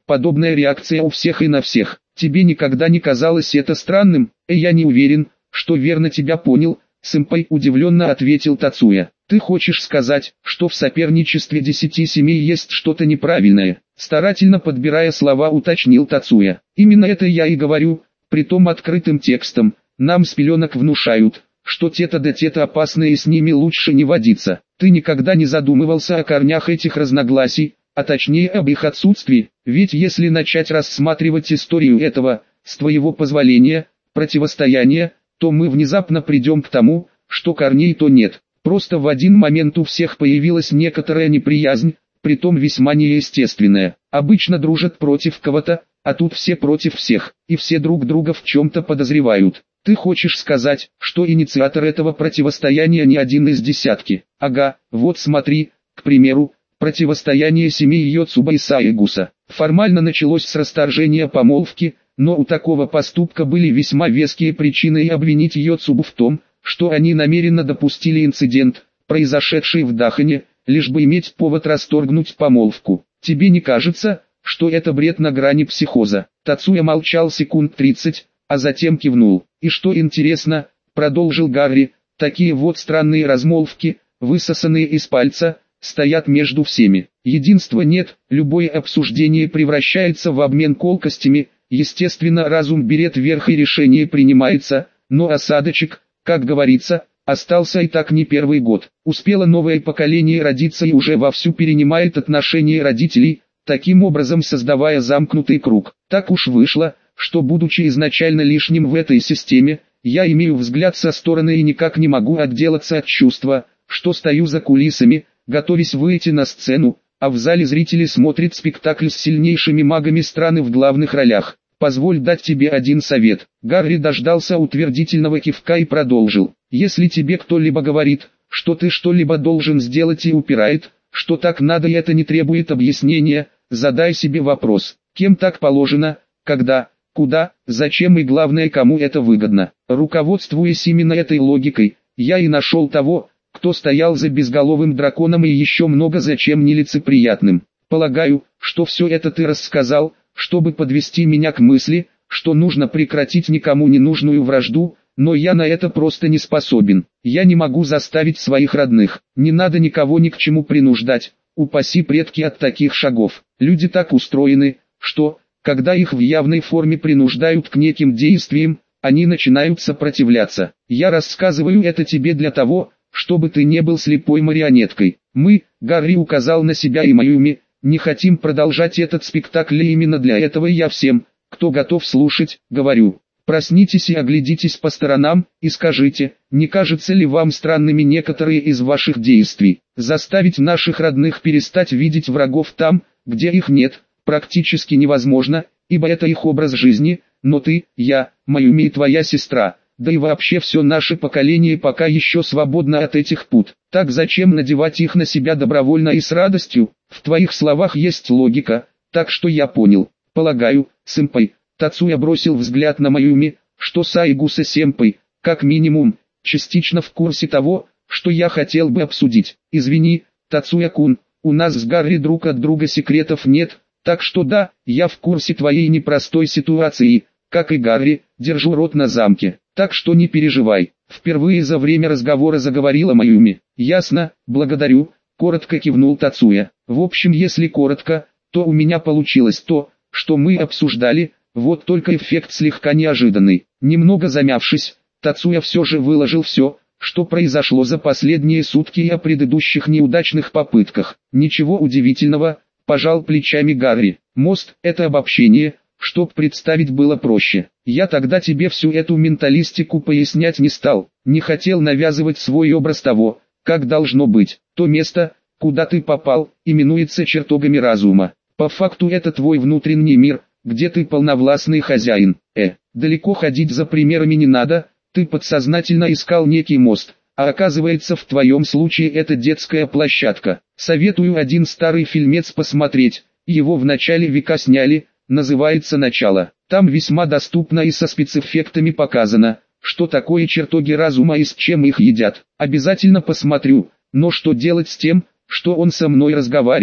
подобная реакция у всех и на всех. Тебе никогда не казалось это странным? Я не уверен, что верно тебя понял, сэмпай, удивленно ответил Тацуя. Ты хочешь сказать, что в соперничестве 10 семей есть что-то неправильное? Старательно подбирая слова, уточнил Тацуя. Именно это я и говорю, притом открытым текстом. Нам с пеленок внушают, что тета да тета опасные, и с ними лучше не водиться. Ты никогда не задумывался о корнях этих разногласий, а точнее об их отсутствии, ведь если начать рассматривать историю этого, с твоего позволения, противостояния, то мы внезапно придем к тому, что корней то нет. Просто в один момент у всех появилась некоторая неприязнь, притом весьма неестественная. Обычно дружат против кого-то, а тут все против всех, и все друг друга в чем-то подозревают. Ты хочешь сказать, что инициатор этого противостояния не один из десятки? Ага, вот смотри, к примеру, противостояние семей Йоцуба и Саигуса. Формально началось с расторжения помолвки, но у такого поступка были весьма веские причины и обвинить Йоцубу в том, что они намеренно допустили инцидент, произошедший в Дахане, лишь бы иметь повод расторгнуть помолвку. Тебе не кажется, что это бред на грани психоза? Тацуя молчал секунд 30, а затем кивнул. И что интересно, продолжил Гарри, такие вот странные размолвки, высосанные из пальца, стоят между всеми. Единства нет, любое обсуждение превращается в обмен колкостями, естественно разум берет верх и решение принимается, но осадочек, как говорится, остался и так не первый год. Успело новое поколение родиться и уже вовсю перенимает отношения родителей, таким образом создавая замкнутый круг. Так уж вышло, что будучи изначально лишним в этой системе, я имею взгляд со стороны и никак не могу отделаться от чувства, что стою за кулисами, готовясь выйти на сцену, а в зале зрители смотрят спектакль с сильнейшими магами страны в главных ролях. Позволь дать тебе один совет. Гарри дождался утвердительного кивка и продолжил. Если тебе кто-либо говорит, что ты что-либо должен сделать и упирает, что так надо и это не требует объяснения, задай себе вопрос, кем так положено, когда, куда, зачем и главное кому это выгодно. Руководствуясь именно этой логикой, я и нашел того, кто стоял за безголовым драконом и еще много зачем нелицеприятным. Полагаю, что все это ты рассказал, чтобы подвести меня к мысли, что нужно прекратить никому не нужную вражду, но я на это просто не способен. Я не могу заставить своих родных, не надо никого ни к чему принуждать, упаси предки от таких шагов. Люди так устроены, что, когда их в явной форме принуждают к неким действиям, они начинают сопротивляться. Я рассказываю это тебе для того, чтобы ты не был слепой марионеткой. Мы, Гарри указал на себя и Майюми, не хотим продолжать этот спектакль, и именно для этого я всем, кто готов слушать, говорю. Проснитесь и оглядитесь по сторонам, и скажите, не кажется ли вам странными некоторые из ваших действий? Заставить наших родных перестать видеть врагов там, где их нет, практически невозможно, ибо это их образ жизни, но ты, я, Майюми и твоя сестра, да и вообще все наше поколение пока еще свободно от этих пут. Так зачем надевать их на себя добровольно и с радостью? В твоих словах есть логика, так что я понял. Полагаю, сэмпай. Тацуя бросил взгляд на Майюми, что Саигуса-сэмпай, как минимум, частично в курсе того, что я хотел бы обсудить. Извини, Тацуя-кун, у нас с Гарри друг от друга секретов нет, так что да, я в курсе твоей непростой ситуации, как и Гарри, держу рот на замке. Так что не переживай. Впервые за время разговора заговорила Майюми. Ясно, благодарю, коротко кивнул Тацуя. В общем, если коротко, то у меня получилось то, что мы обсуждали, вот только эффект слегка неожиданный. Немного замявшись, Тацуя все же выложил все, что произошло за последние сутки и о предыдущих неудачных попытках. Ничего удивительного, пожал плечами Гарри. Мост – это обобщение, чтоб представить было проще. Я тогда тебе всю эту менталистику пояснять не стал, не хотел навязывать свой образ того, как должно быть. То место, куда ты попал, именуется чертогами разума. По факту это твой внутренний мир, где ты полновластный хозяин. Далеко ходить за примерами не надо, ты подсознательно искал некий мост, а оказывается в твоем случае это детская площадка. Советую один старый фильмец посмотреть, его в начале века сняли, называется «Начало». Там весьма доступно и со спецэффектами показано, что такое чертоги разума и с чем их едят. Обязательно посмотрю, но что делать с тем, что он со мной разговаривает?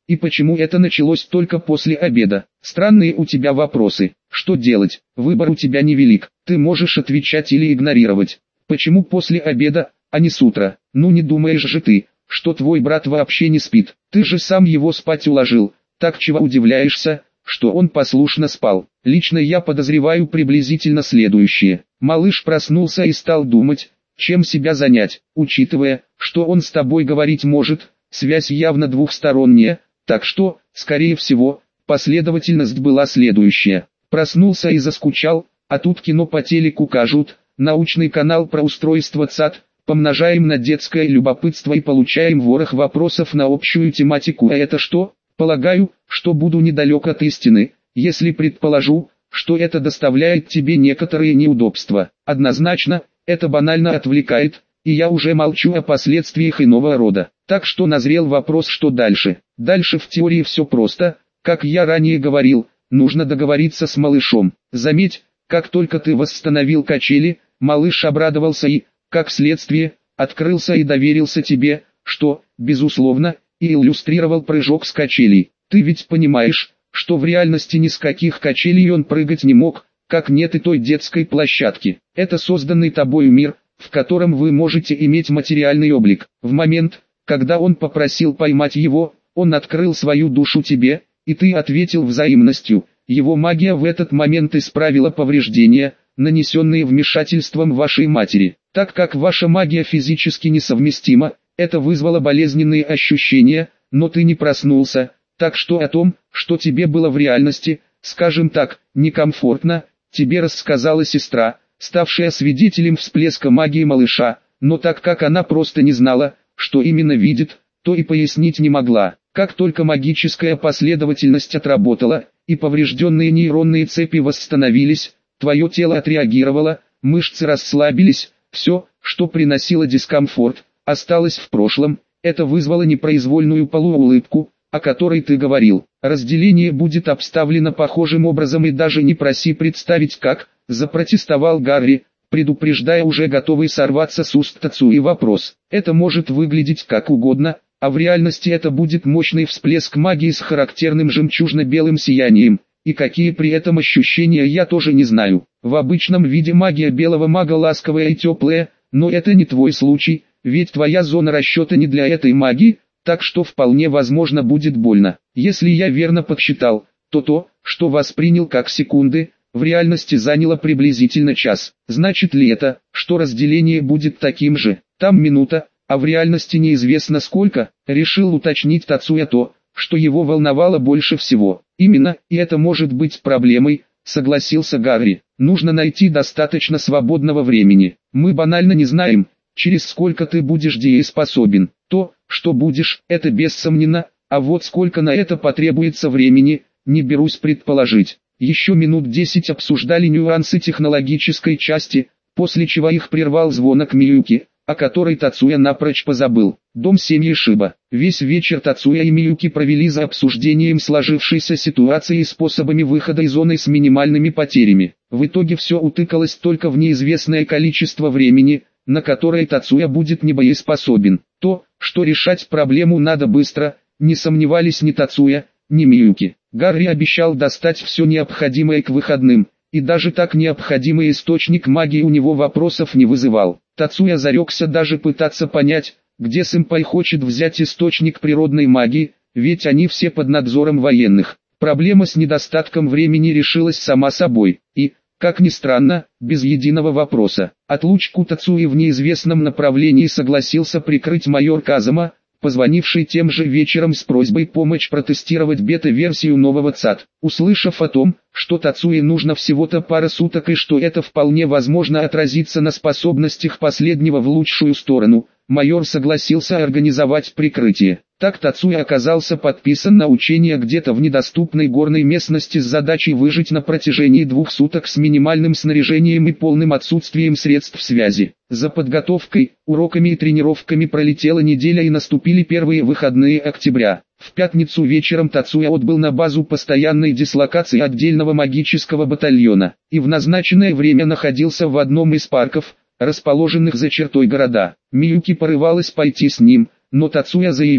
И почему это началось только после обеда? Странные у тебя вопросы. Что делать? Выбор у тебя невелик. Ты можешь отвечать или игнорировать. Почему после обеда, а не с утра? Ну не думаешь же ты, что твой брат вообще не спит? Ты же сам его спать уложил. Так чего удивляешься, что он послушно спал? Лично я подозреваю приблизительно следующее. Малыш проснулся и стал думать, чем себя занять. Учитывая, что он с тобой говорить может, связь явно двухсторонняя, так что, скорее всего, последовательность была следующая. Проснулся и заскучал, а тут кино по телеку кажут, научный канал про устройство ЦАД, помножаем на детское любопытство и получаем ворох вопросов на общую тематику. А это что? Полагаю, что буду недалек от истины, если предположу, что это доставляет тебе некоторые неудобства. Однозначно, это банально отвлекает, и я уже молчу о последствиях иного рода. Так что назрел вопрос, что дальше. Дальше в теории все просто, как я ранее говорил, нужно договориться с малышом. Заметь, как только ты восстановил качели, малыш обрадовался и, как следствие, открылся и доверился тебе, что, безусловно, и иллюстрировал прыжок с качелей. Ты ведь понимаешь, что в реальности ни с каких качелей он прыгать не мог, как нет и той детской площадки. Это созданный тобою мир, в котором вы можете иметь материальный облик. В момент, когда он попросил поймать его, он открыл свою душу тебе, и ты ответил взаимностью. Его магия в этот момент исправила повреждения, нанесенные вмешательством вашей матери. Так как ваша магия физически несовместима, это вызвало болезненные ощущения, но ты не проснулся, так что о том, что тебе было в реальности, скажем так, некомфортно, тебе рассказала сестра, ставшая свидетелем всплеска магии малыша, но так как она просто не знала, что именно видит, то и пояснить не могла. Как только магическая последовательность отработала, и поврежденные нейронные цепи восстановились, твое тело отреагировало, мышцы расслабились, все, что приносило дискомфорт, осталось в прошлом. Это вызвало непроизвольную полуулыбку, о которой ты говорил. Разделение будет обставлено похожим образом, и даже не проси представить как, запротестовал Гарри, предупреждая уже готовый сорваться с уст Тацуи вопрос. Это может выглядеть как угодно, а в реальности это будет мощный всплеск магии с характерным жемчужно-белым сиянием, и какие при этом ощущения я тоже не знаю. В обычном виде магия белого мага ласковая и теплая, но это не твой случай, ведь твоя зона расчета не для этой магии, так что вполне возможно будет больно. Если я верно подсчитал, то, что воспринял как секунды, в реальности заняло приблизительно час. Значит ли это, что разделение будет таким же? Там минута, а в реальности неизвестно сколько, решил уточнить Тацуя то, что его волновало больше всего. Именно, и это может быть проблемой, согласился Гарри. Нужно найти достаточно свободного времени. Мы банально не знаем, через сколько ты будешь дееспособен. То, что будешь, это бессомненно, а вот сколько на это потребуется времени, не берусь предположить. Еще минут 10 обсуждали нюансы технологической части, после чего их прервал звонок Миюки, о которой Тацуя напрочь позабыл. Дом семьи Шиба. Весь вечер Тацуя и Миюки провели за обсуждением сложившейся ситуации и способами выхода из зоны с минимальными потерями. В итоге все утыкалось только в неизвестное количество времени, на которое Тацуя будет небоеспособен. То, что решать проблему надо быстро, не сомневались ни Тацуя, ни Миюки. Гарри обещал достать все необходимое к выходным, и даже так необходимый источник магии у него вопросов не вызывал. Тацуя зарекся даже пытаться понять, где сэмпай хочет взять источник природной магии, ведь они все под надзором военных. Проблема с недостатком времени решилась сама собой, и, как ни странно, без единого вопроса. Отлучку Тацуи в неизвестном направлении согласился прикрыть майор Казама, позвонивший тем же вечером с просьбой помочь протестировать бета-версию нового ЦАД. Услышав о том, что Тацуи нужно всего-то пара суток и что это вполне возможно отразится на способностях последнего в лучшую сторону, майор согласился организовать прикрытие. Так Тацуя оказался подписан на учение где-то в недоступной горной местности с задачей выжить на протяжении 2 суток с минимальным снаряжением и полным отсутствием средств связи. За подготовкой, уроками и тренировками пролетела неделя и наступили первые выходные октября. В пятницу вечером Тацуя отбыл на базу постоянной дислокации отдельного магического батальона, и в назначенное время находился в одном из парков, расположенных за чертой города. Миюки порывалась пойти с ним, но Тацуя заявил,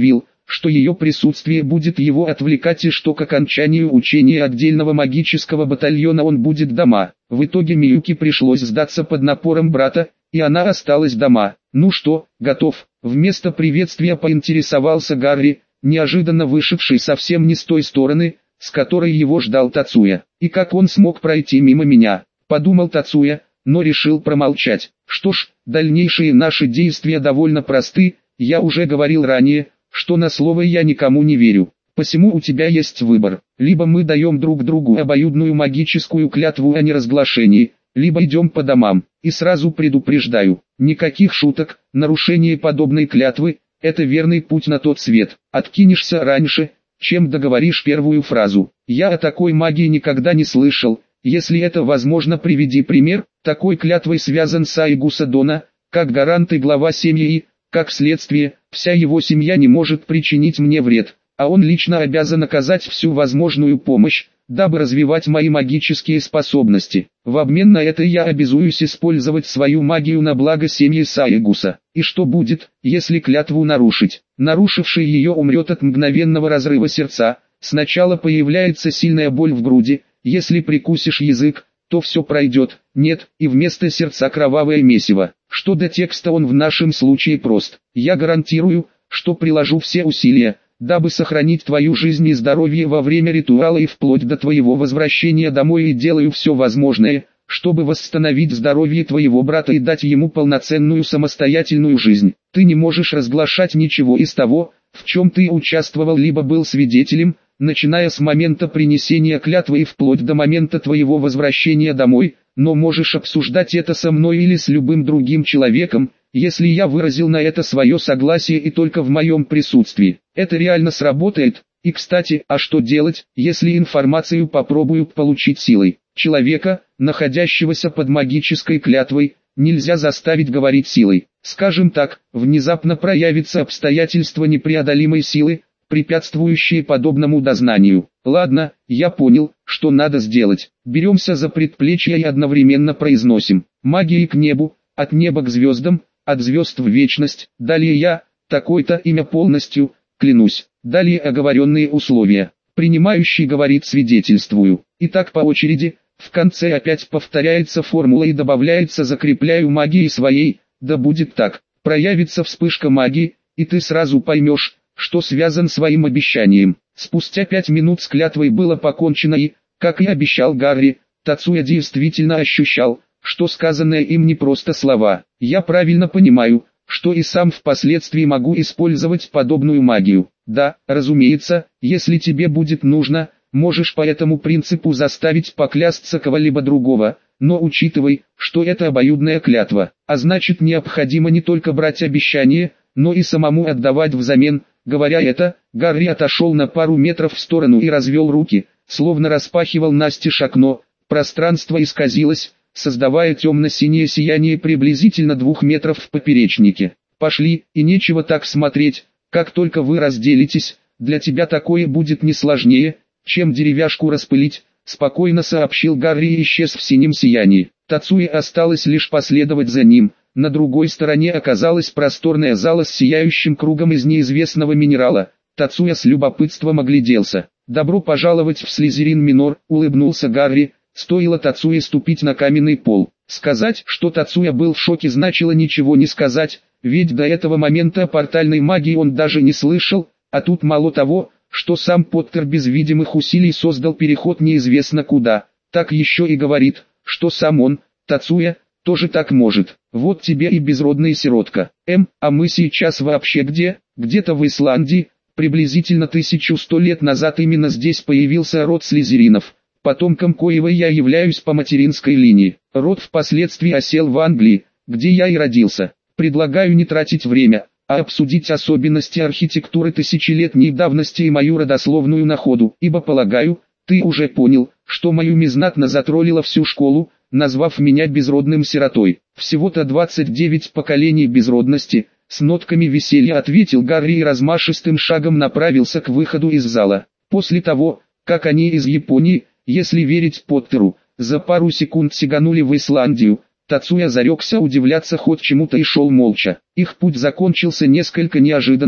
что ее присутствие будет его отвлекать и что к окончанию учения отдельного магического батальона он будет дома. В итоге Миюки пришлось сдаться под напором брата, и она осталась дома. «Ну что, готов?» Вместо приветствия поинтересовался Гарри, неожиданно вышедший совсем не с той стороны, с которой его ждал Тацуя. «И как он смог пройти мимо меня?» – подумал Тацуя, но решил промолчать. «Что ж, дальнейшие наши действия довольно просты, я уже говорил ранее, что на слово я никому не верю. Посему у тебя есть выбор. Либо мы даем друг другу обоюдную магическую клятву о неразглашении, либо идем по домам. И сразу предупреждаю, никаких шуток, нарушение подобной клятвы – это верный путь на тот свет. Откинешься раньше, чем договоришь первую фразу. Я о такой магии никогда не слышал. Если это возможно, приведи пример. Такой клятвой связан Сайгуса Дона, как гарант и глава семьи. Как следствие, вся его семья не может причинить мне вред, а он лично обязан оказать всю возможную помощь, дабы развивать мои магические способности. В обмен на это я обязуюсь использовать свою магию на благо семьи Сайгуса. И что будет, если клятву нарушить? Нарушивший ее умрет от мгновенного разрыва сердца. Сначала появляется сильная боль в груди, если прикусишь язык, то все пройдет. Нет, и вместо сердца кровавое месиво. Что до текста, он в нашем случае прост. Я гарантирую, что приложу все усилия, дабы сохранить твою жизнь и здоровье во время ритуала и вплоть до твоего возвращения домой, и делаю все возможное, чтобы восстановить здоровье твоего брата и дать ему полноценную самостоятельную жизнь. Ты не можешь разглашать ничего из того, в чем ты участвовал либо был свидетелем, начиная с момента принесения клятвы и вплоть до момента твоего возвращения домой, но можешь обсуждать это со мной или с любым другим человеком, если я выразил на это свое согласие и только в моем присутствии. Это реально сработает. И кстати, а что делать, если информацию попробуют получить силой? Человека, находящегося под магической клятвой, нельзя заставить говорить силой. Скажем так, внезапно проявится обстоятельство непреодолимой силы, препятствующие подобному дознанию. Ладно, я понял, что надо сделать. Беремся за предплечья и одновременно произносим: магии к небу, от неба к звездам, от звезд в вечность. Далее я, такое-то имя полностью, клянусь. Далее оговоренные условия. Принимающий говорит: свидетельствую. И так по очереди. В конце опять повторяется формула и добавляется: закрепляю магией своей. Да будет так. Проявится вспышка магии, и ты сразу поймешь, что связан своим обещанием. Спустя 5 минут с клятвой было покончено и, как и обещал Гарри, Тацуя действительно ощущал, что сказанное им не просто слова. Я правильно понимаю, что и сам впоследствии могу использовать подобную магию. Да, разумеется, если тебе будет нужно, можешь по этому принципу заставить поклясться кого-либо другого, но учитывай, что это обоюдная клятва, а значит необходимо не только брать обещание, но и самому отдавать взамен. Говоря это, Гарри отошел на пару метров в сторону и развел руки, словно распахивал настежь окно. Пространство исказилось, создавая темно-синее сияние приблизительно 2 метров в поперечнике. «Пошли, и нечего так смотреть, как только вы разделитесь, для тебя такое будет не сложнее, чем деревяшку распылить», спокойно сообщил Гарри и исчез в синем сиянии. Тацуе осталось лишь последовать за ним. На другой стороне оказалась просторная зала с сияющим кругом из неизвестного минерала. Тацуя с любопытством огляделся. «Добро пожаловать в Слизерин Минор», — улыбнулся Гарри. Стоило Тацуе ступить на каменный пол. Сказать, что Тацуя был в шоке, значило ничего не сказать, ведь до этого момента о портальной магии он даже не слышал, а тут мало того, что сам Поттер без видимых усилий создал переход неизвестно куда, так еще и говорит, что сам он, Тацуя, тоже так может. Вот тебе и безродная сиротка. А мы сейчас вообще где? Где-то в Исландии. Приблизительно 1100 лет назад именно здесь появился род слизеринов, потомком коего я являюсь по материнской линии. Род впоследствии осел в Англии, где я и родился. Предлагаю не тратить время, а обсудить особенности архитектуры тысячелетней давности и мою родословную на ходу, ибо полагаю, ты уже понял, что Маюми знатно затроллила всю школу, назвав меня безродным сиротой. Всего-то 29 поколений безродности, с нотками веселья ответил Гарри и размашистым шагом направился к выходу из зала. После того, как они из Японии, если верить Поттеру, за пару секунд сиганули в Исландию, Тацуя зарекся удивляться хоть чему-то и шел молча. Их путь закончился несколько неожиданно,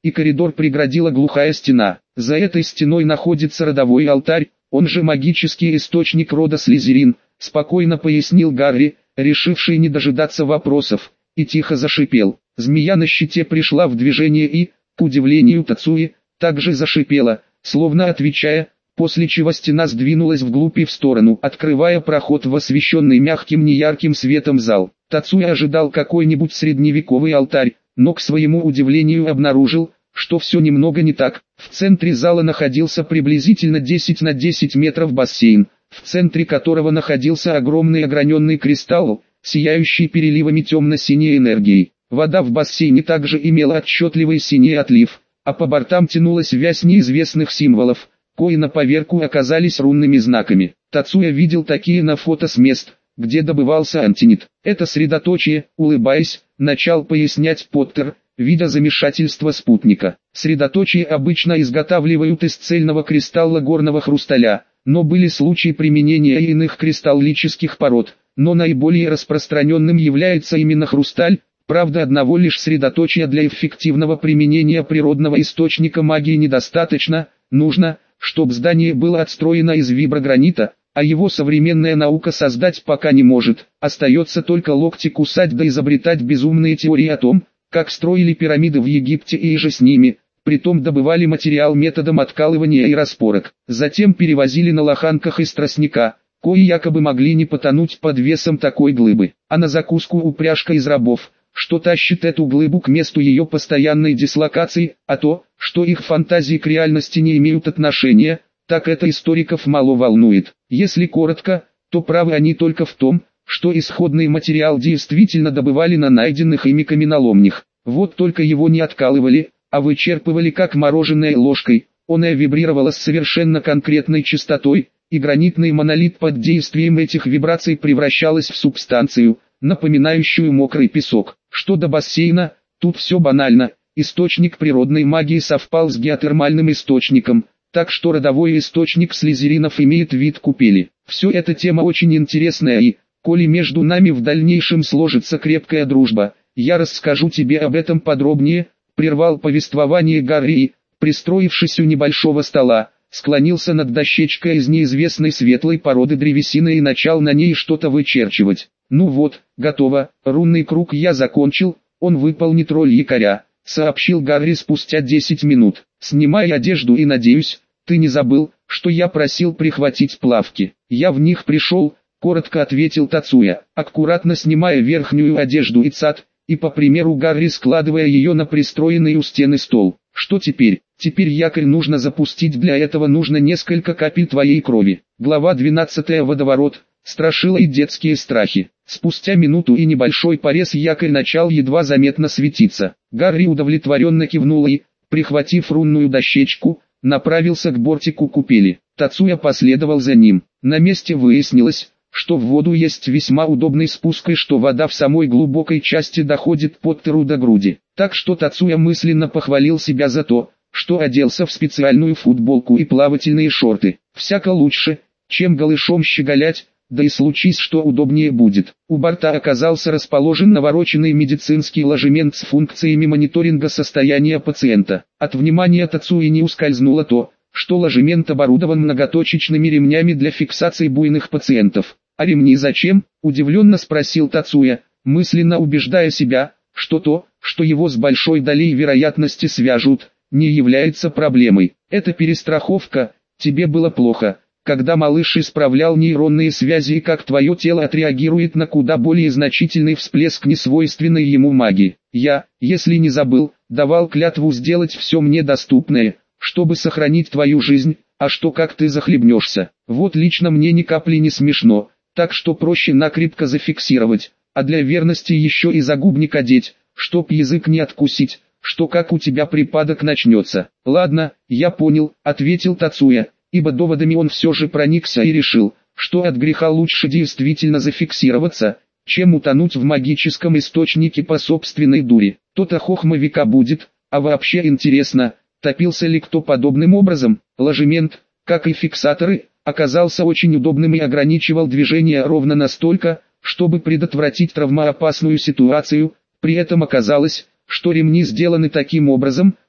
и коридор преградила глухая стена. За этой стеной находится родовой алтарь, он же магический источник рода Слизерин, спокойно пояснил Гарри, решивший не дожидаться вопросов, и тихо зашипел. Змея на щите пришла в движение и, к удивлению Тацуи, также зашипела, словно отвечая, после чего стена сдвинулась вглубь и в сторону, открывая проход в освещенный мягким неярким светом зал. Тацуя ожидал какой-нибудь средневековый алтарь, но к своему удивлению обнаружил, что все немного не так. В центре зала находился приблизительно 10 на 10 метров бассейн, в центре которого находился огромный ограненный кристалл, сияющий переливами темно-синей энергии. Вода в бассейне также имела отчетливый синий отлив, а по бортам тянулась вязь неизвестных символов, кои на поверку оказались рунными знаками. Тацуя видел такие на фото с мест, где добывался антинит. Это средоточие, улыбаясь, начал пояснять Поттер, видя замешательство спутника. Средоточие обычно изготавливают из цельного кристалла горного хрусталя, но были случаи применения иных кристаллических пород, но наиболее распространенным является именно хрусталь. Правда, одного лишь средоточия для эффективного применения природного источника магии недостаточно, нужно, чтобы здание было отстроено из виброгранита, а его современная наука создать пока не может. Остается только локти кусать да изобретать безумные теории о том, как строили пирамиды в Египте и же с ними, притом добывали материал методом откалывания и распорок. Затем перевозили на лоханках из тростника, кои якобы могли не потонуть под весом такой глыбы. А на закуску упряжка из рабов, что тащит эту глыбу к месту ее постоянной дислокации, а то, что их фантазии к реальности не имеют отношения, так это историков мало волнует. Если коротко, то правы они только в том, что исходный материал действительно добывали на найденных ими каменоломнях. Вот только его не откалывали, а вычерпывали как мороженое ложкой, оно вибрировало с совершенно конкретной частотой, и гранитный монолит под действием этих вибраций превращалась в субстанцию, напоминающую мокрый песок. Что до бассейна, тут все банально, источник природной магии совпал с геотермальным источником, так что родовой источник слизеринов имеет вид купели. Все эта тема очень интересная и, коли между нами в дальнейшем сложится крепкая дружба, я расскажу тебе об этом подробнее, прервал повествование Гарри и, пристроившись у небольшого стола, склонился над дощечкой из неизвестной светлой породы древесины и начал на ней что-то вычерчивать. Ну вот, готово, рунный круг я закончил, он выполнит роль якоря, сообщил Гарри спустя 10 минут. Снимай одежду и надеюсь, ты не забыл, что я просил прихватить плавки. Я в них пришел, коротко ответил Тацуя, аккуратно снимая верхнюю одежду и цат, и по примеру Гарри складывая ее на пристроенный у стены стол. Что теперь? Теперь якорь нужно запустить, для этого нужно несколько капель твоей крови. Глава 12. Водоворот. Страшила и детские страхи. Спустя минуту и небольшой порез якорь начал едва заметно светиться. Гарри удовлетворенно кивнул и, прихватив рунную дощечку, направился к бортику купели. Тацуя последовал за ним. На месте выяснилось, что в воду есть весьма удобный спуск и что вода в самой глубокой части доходит Поттеру до груди. Так что Тацуя мысленно похвалил себя за то, что оделся в специальную футболку и плавательные шорты. Всяко лучше, чем голышом щеголять, да и случись, что удобнее будет. У борта оказался расположен навороченный медицинский ложемент с функциями мониторинга состояния пациента. От внимания Тацуи не ускользнуло то, что ложемент оборудован многоточечными ремнями для фиксации буйных пациентов. «А ремни зачем?» – удивленно спросил Тацуя, мысленно убеждая себя, что то, что его с большой долей вероятности свяжут, не является проблемой. Это перестраховка, тебе было плохо, когда малыш исправлял нейронные связи и как твое тело отреагирует на куда более значительный всплеск несвойственной ему магии. Я, если не забыл, давал клятву сделать все мне доступное, чтобы сохранить твою жизнь, а что как ты захлебнешься. Вот лично мне ни капли не смешно, так что проще накрепко зафиксировать, а для верности еще и загубник одеть, чтоб язык не откусить, что как у тебя припадок начнется. Ладно, я понял, ответил Тацуя, ибо доводами он все же проникся и решил, что от греха лучше действительно зафиксироваться, чем утонуть в магическом источнике по собственной дури. То-то хохма века будет, а вообще интересно, топился ли кто подобным образом. Ложемент, как и фиксаторы, оказался очень удобным и ограничивал движение ровно настолько, чтобы предотвратить травмоопасную ситуацию. При этом оказалось, что ремни сделаны таким образом,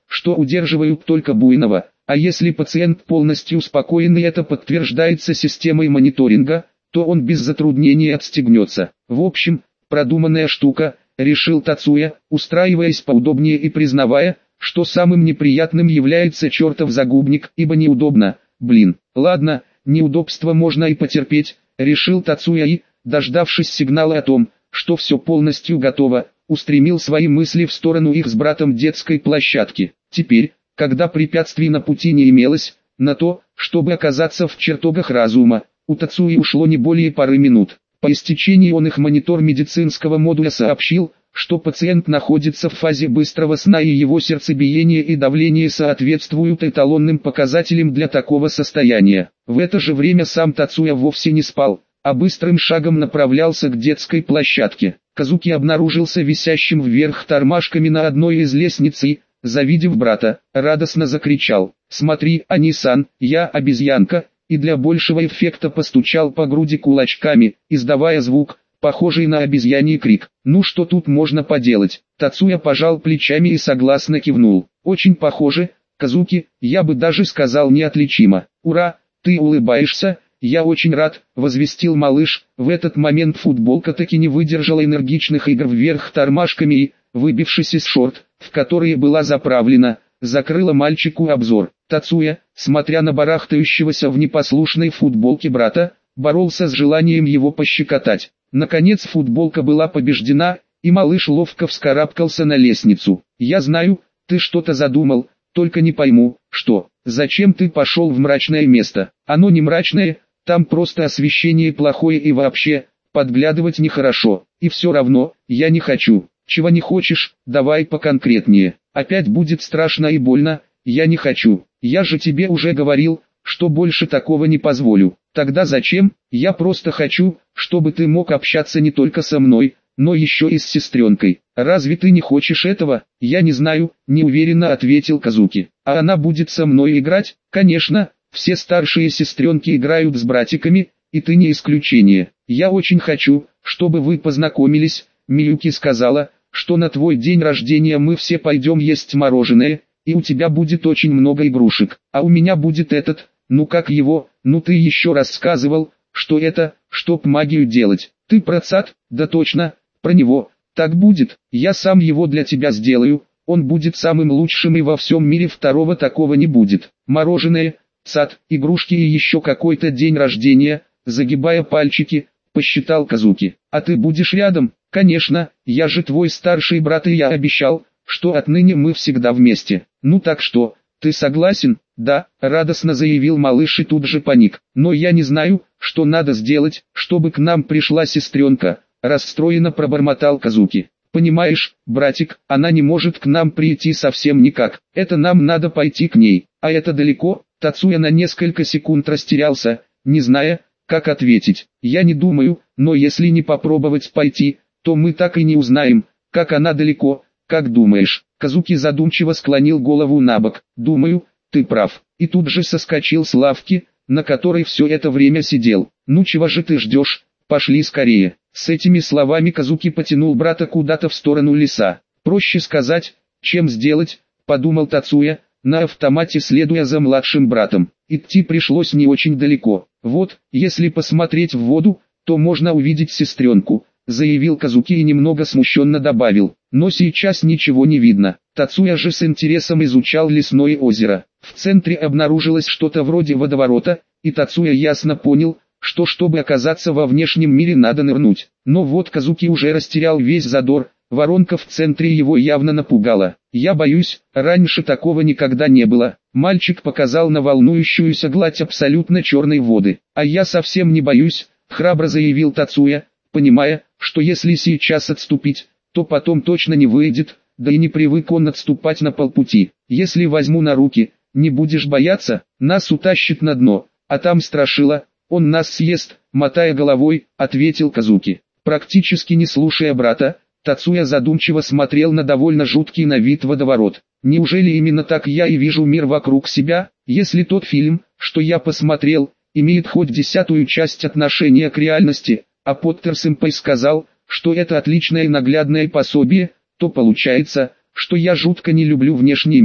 что удерживают только буйного, а если пациент полностью успокоен и это подтверждается системой мониторинга, то он без затруднений отстегнется. В общем, продуманная штука, решил Тацуя, устраиваясь поудобнее и признавая, что самым неприятным является чертов загубник, ибо неудобно. Ладно, неудобство можно и потерпеть, решил Тацуя и, дождавшись сигнала о том, что все полностью готово, устремил свои мысли в сторону их с братом детской площадки. Теперь, когда препятствий на пути не имелось, на то, чтобы оказаться в чертогах разума, у Тацуи ушло не более пары минут. По истечении он их монитор медицинского модуля сообщил, что пациент находится в фазе быстрого сна и его сердцебиение и давление соответствуют эталонным показателям для такого состояния. В это же время сам Тацуя вовсе не спал, а быстрым шагом направлялся к детской площадке. Казуки обнаружился висящим вверх тормашками на одной из лестниц и, завидев брата, радостно закричал: «Смотри, Ани-сан, я обезьянка!» и для большего эффекта постучал по груди кулачками, издавая звук, похожий на обезьяний крик. «Ну что тут можно поделать?» Тацуя пожал плечами и согласно кивнул. «Очень похоже, Казуки, я бы даже сказал неотличимо». «Ура, ты улыбаешься, я очень рад», — возвестил малыш. В этот момент футболка таки не выдержала энергичных игр вверх тормашками и, выбившись из шорт, в которые была заправлена, закрыла мальчику обзор. Тацуя, смотря на барахтающегося в непослушной футболке брата, боролся с желанием его пощекотать. Наконец футболка была побеждена, и малыш ловко вскарабкался на лестницу. «Я знаю, ты что-то задумал, только не пойму, что. Зачем ты пошел в мрачное место? Оно не мрачное, там просто освещение плохое и вообще, подглядывать нехорошо. И все равно, я не хочу». «Чего не хочешь, давай поконкретнее. Опять будет страшно и больно, я не хочу. Я же тебе уже говорил, что больше такого не позволю». «Тогда зачем? Я просто хочу, чтобы ты мог общаться не только со мной, но еще и с сестренкой. Разве ты не хочешь этого?» «Я не знаю», — неуверенно ответил Казуки. «А она будет со мной играть?» «Конечно, все старшие сестренки играют с братиками, и ты не исключение. Я очень хочу, чтобы вы познакомились». Миюки сказала, что на твой день рождения мы все пойдем есть мороженое, и у тебя будет очень много игрушек, а у меня будет этот, ну как его, ну ты еще рассказывал, что это, чтоб магию делать. Ты про ЦАД? Да точно, про него. Так будет, я сам его для тебя сделаю, он будет самым лучшим и во всем мире второго такого не будет. Мороженое, ЦАД, игрушки и еще какой-то день рождения, загибая пальчики, посчитал Казуки. А ты будешь рядом? Конечно, я же твой старший брат и я обещал, что отныне мы всегда вместе. Ну так что, ты согласен? Да, радостно заявил малыш и тут же паник. Но я не знаю, что надо сделать, чтобы к нам пришла сестренка, расстроенно пробормотал Казуки. Понимаешь, братик, она не может к нам прийти совсем никак. Это нам надо пойти к ней. А это далеко? Тацуя на несколько секунд растерялся, не зная, как ответить. Я не думаю, но если не попробовать пойти, то мы так и не узнаем, как она далеко. Как думаешь? Казуки задумчиво склонил голову набок. Думаю, ты прав. И тут же соскочил с лавки, на которой все это время сидел. Ну чего же ты ждешь? Пошли скорее. С этими словами Казуки потянул брата куда-то в сторону леса. Проще сказать, чем сделать, подумал Тацуя, на автомате следуя за младшим братом. Идти пришлось не очень далеко. Вот, если посмотреть в воду, то можно увидеть сестренку, заявил Казуки и немного смущенно добавил. Но сейчас ничего не видно. Тацуя же с интересом изучал лесное озеро. В центре обнаружилось что-то вроде водоворота, и Тацуя ясно понял, что чтобы оказаться во внешнем мире надо нырнуть. Но вот Казуки уже растерял весь задор, воронка в центре его явно напугала. «Я боюсь, раньше такого никогда не было». Мальчик показал на волнующуюся гладь абсолютно черной воды. «А я совсем не боюсь», храбро заявил Тацуя, понимая, что если сейчас отступить, то потом точно не выйдет, да и не привык он отступать на полпути. «Если возьму на руки, не будешь бояться? Нас утащит на дно, а там страшила, он нас съест», мотая головой, ответил Казуки. Практически не слушая брата, Тацуя задумчиво смотрел на довольно жуткий на вид водоворот. «Неужели именно так я и вижу мир вокруг себя, если тот фильм, что я посмотрел, имеет хоть 10-ую часть отношения к реальности, а Поттер-сэмпай сказал, что это отличное наглядное пособие, то получается, что я жутко не люблю внешний мир».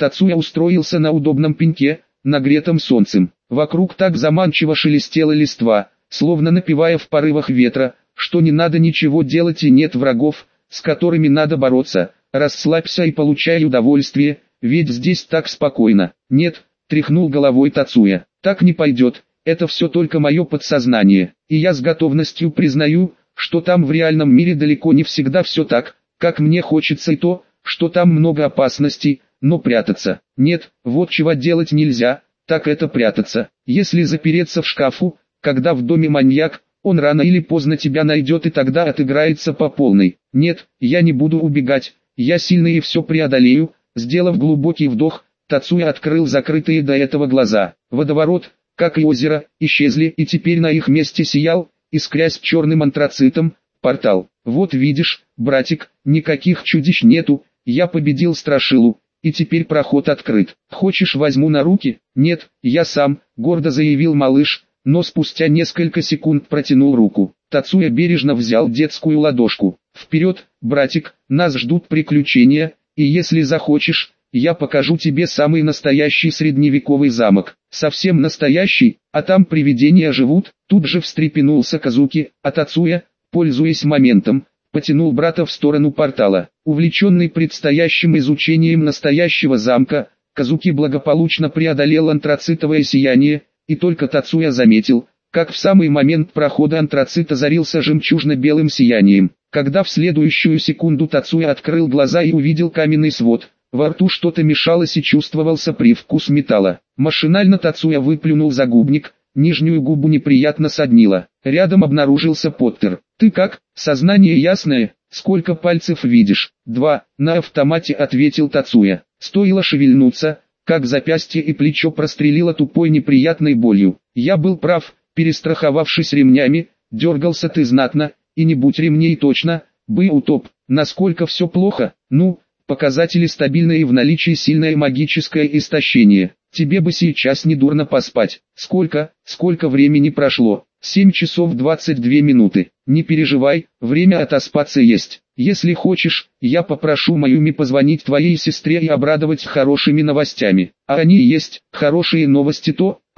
Тацуя устроился на удобном пеньке, нагретом солнцем. Вокруг так заманчиво шелестела листва, словно напевая в порывах ветра, что не надо ничего делать и нет врагов, с которыми надо бороться. Расслабься и получай удовольствие, ведь здесь так спокойно. Нет, тряхнул головой Тацуя, так не пойдет, это все только мое подсознание, и я с готовностью признаю, что там в реальном мире далеко не всегда все так, как мне хочется, и то, что там много опасностей, но прятаться. Нет, вот чего делать нельзя, так это прятаться. Если запереться в шкафу, когда в доме маньяк, он рано или поздно тебя найдет и тогда отыграется по полной. Нет, я не буду убегать, я сильный и все преодолею. Сделав глубокий вдох, Тацуя открыл закрытые до этого глаза. Водоворот, как и озеро, исчезли, и теперь на их месте сиял, искрясь черным антрацитом, портал. Вот видишь, братик, никаких чудищ нету, я победил страшилу, и теперь проход открыт. Хочешь, возьму на руки? Нет, я сам, гордо заявил малыш, но спустя несколько секунд протянул руку. Тацуя бережно взял детскую ладошку. Вперед, братик, нас ждут приключения, и если захочешь, я покажу тебе самый настоящий средневековый замок. Совсем настоящий, а там привидения живут. Тут же встрепенулся Казуки, а Тацуя, пользуясь моментом, потянул брата в сторону портала. Увлеченный предстоящим изучением настоящего замка, Казуки благополучно преодолел антрацитовое сияние, и только Тацуя заметил, как в самый момент прохода антрацит озарился жемчужно-белым сиянием. Когда в следующую секунду Тацуя открыл глаза и увидел каменный свод, во рту что-то мешалось и чувствовался привкус металла. Машинально Тацуя выплюнул загубник, нижнюю губу неприятно соднило. Рядом обнаружился Поттер. «Ты как? Сознание ясное? Сколько пальцев видишь?» «2», на автомате ответил Тацуя. Стоило шевельнуться, как запястье и плечо прострелило тупой неприятной болью. «Я был прав, перестраховавшись ремнями, дергался ты знатно, и не будь ремней точно, бы утоп. Насколько все плохо? Ну, показатели стабильные и в наличии сильное магическое истощение. Тебе бы сейчас недурно поспать. Сколько времени прошло? 7 часов 22 минуты. Не переживай, время отоспаться есть. Если хочешь, я попрошу Маюми позвонить твоей сестре и обрадовать хорошими новостями. А они и есть, хорошие новости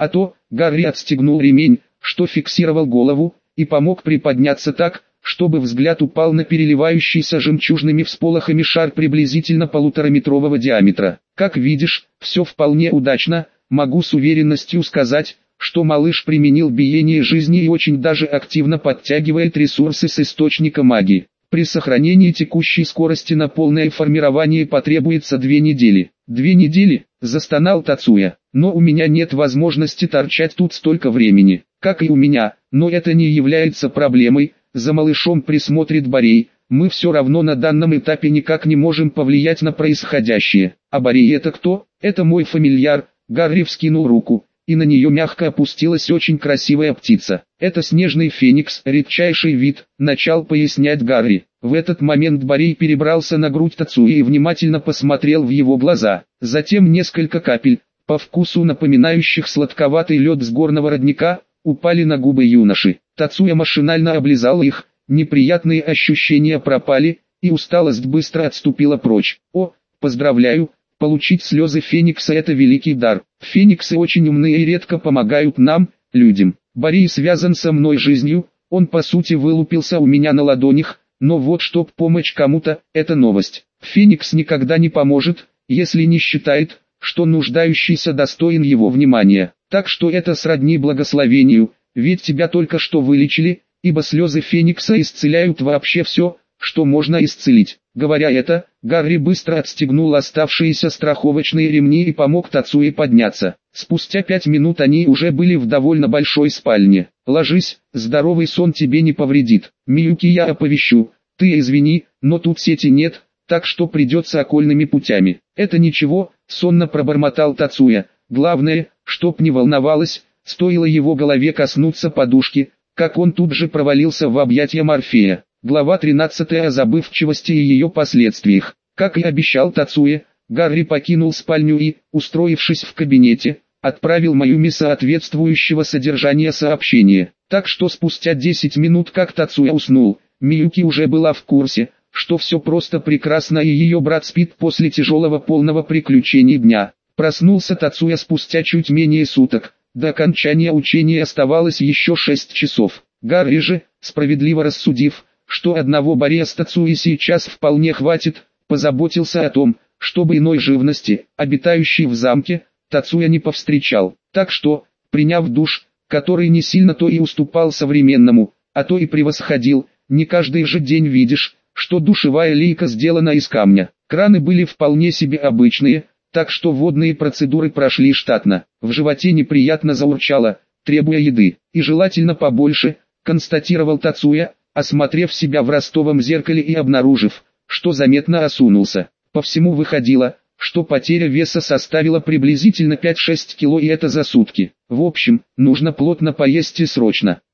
Гарри отстегнул ремень, что фиксировал голову, и помог приподняться так, чтобы взгляд упал на переливающийся жемчужными всполохами шар приблизительно 1,5-метрового диаметра. Как видишь, все вполне удачно, могу с уверенностью сказать, что малыш применил биение жизни и очень даже активно подтягивает ресурсы с источника магии. При сохранении текущей скорости на полное формирование потребуется 2 недели. 2 недели? Застонал Тацуя. Но у меня нет возможности торчать тут столько времени. Как и у меня, но это не является проблемой. За малышом присмотрит Борей, мы все равно на данном этапе никак не можем повлиять на происходящее. А Борей это кто? Это мой фамильяр. Гарри вскинул руку, и на нее мягко опустилась очень красивая птица. Это снежный феникс, редчайший вид, начал пояснять Гарри. В этот момент Борей перебрался на грудь Тацуи и внимательно посмотрел в его глаза. Затем несколько капель, по вкусу напоминающих сладковатый лед с горного родника, упали на губы юноши. Тацуя машинально облизал их, неприятные ощущения пропали, и усталость быстро отступила прочь. «О, поздравляю, получить слезы Феникса — это великий дар. Фениксы очень умные и редко помогают нам, людям. Борей связан со мной жизнью, он по сути вылупился у меня на ладонях, но вот чтоб помочь кому-то, это новость. Феникс никогда не поможет, если не считает, что нуждающийся достоин его внимания. Так что это сродни благословению, ведь тебя только что вылечили, ибо слезы Феникса исцеляют вообще все, что можно исцелить». Говоря это, Гарри быстро отстегнул оставшиеся страховочные ремни и помог Тацуе подняться. Спустя 5 минут они уже были в довольно большой спальне. «Ложись, здоровый сон тебе не повредит. Миюки я оповещу, ты извини, но тут сети нет, так что придется окольными путями». «Это ничего», сонно пробормотал Тацуя. Главное, чтоб не волновалась, стоило его голове коснуться подушки, как он тут же провалился в объятия Морфея. Глава 13 о забывчивости и ее последствиях. Как и обещал Тацуя, Гарри покинул спальню и, устроившись в кабинете, отправил Маюми соответствующего содержания сообщения. Так что спустя 10 минут как Тацуя уснул, Миюки уже была в курсе, что все просто прекрасно и ее брат спит после тяжелого полного приключений дня. Проснулся Тацуя спустя чуть менее суток. До окончания учения оставалось еще 6 часов. Гарри же, справедливо рассудив, что одного борья с Тацуей сейчас вполне хватит, позаботился о том, чтобы иной живности, обитающей в замке, Тацуя не повстречал. Так что, приняв душ, который не сильно то и уступал современному, а то и превосходил, не каждый же день видишь, что душевая лейка сделана из камня. Краны были вполне себе обычные, так что водные процедуры прошли штатно. В животе неприятно заурчало, требуя еды, и желательно побольше, констатировал Тацуя, осмотрев себя в ростовом зеркале и обнаружив, что заметно осунулся. По всему выходило, что потеря веса составила приблизительно 5-6 кило, и это за сутки. В общем, нужно плотно поесть и срочно.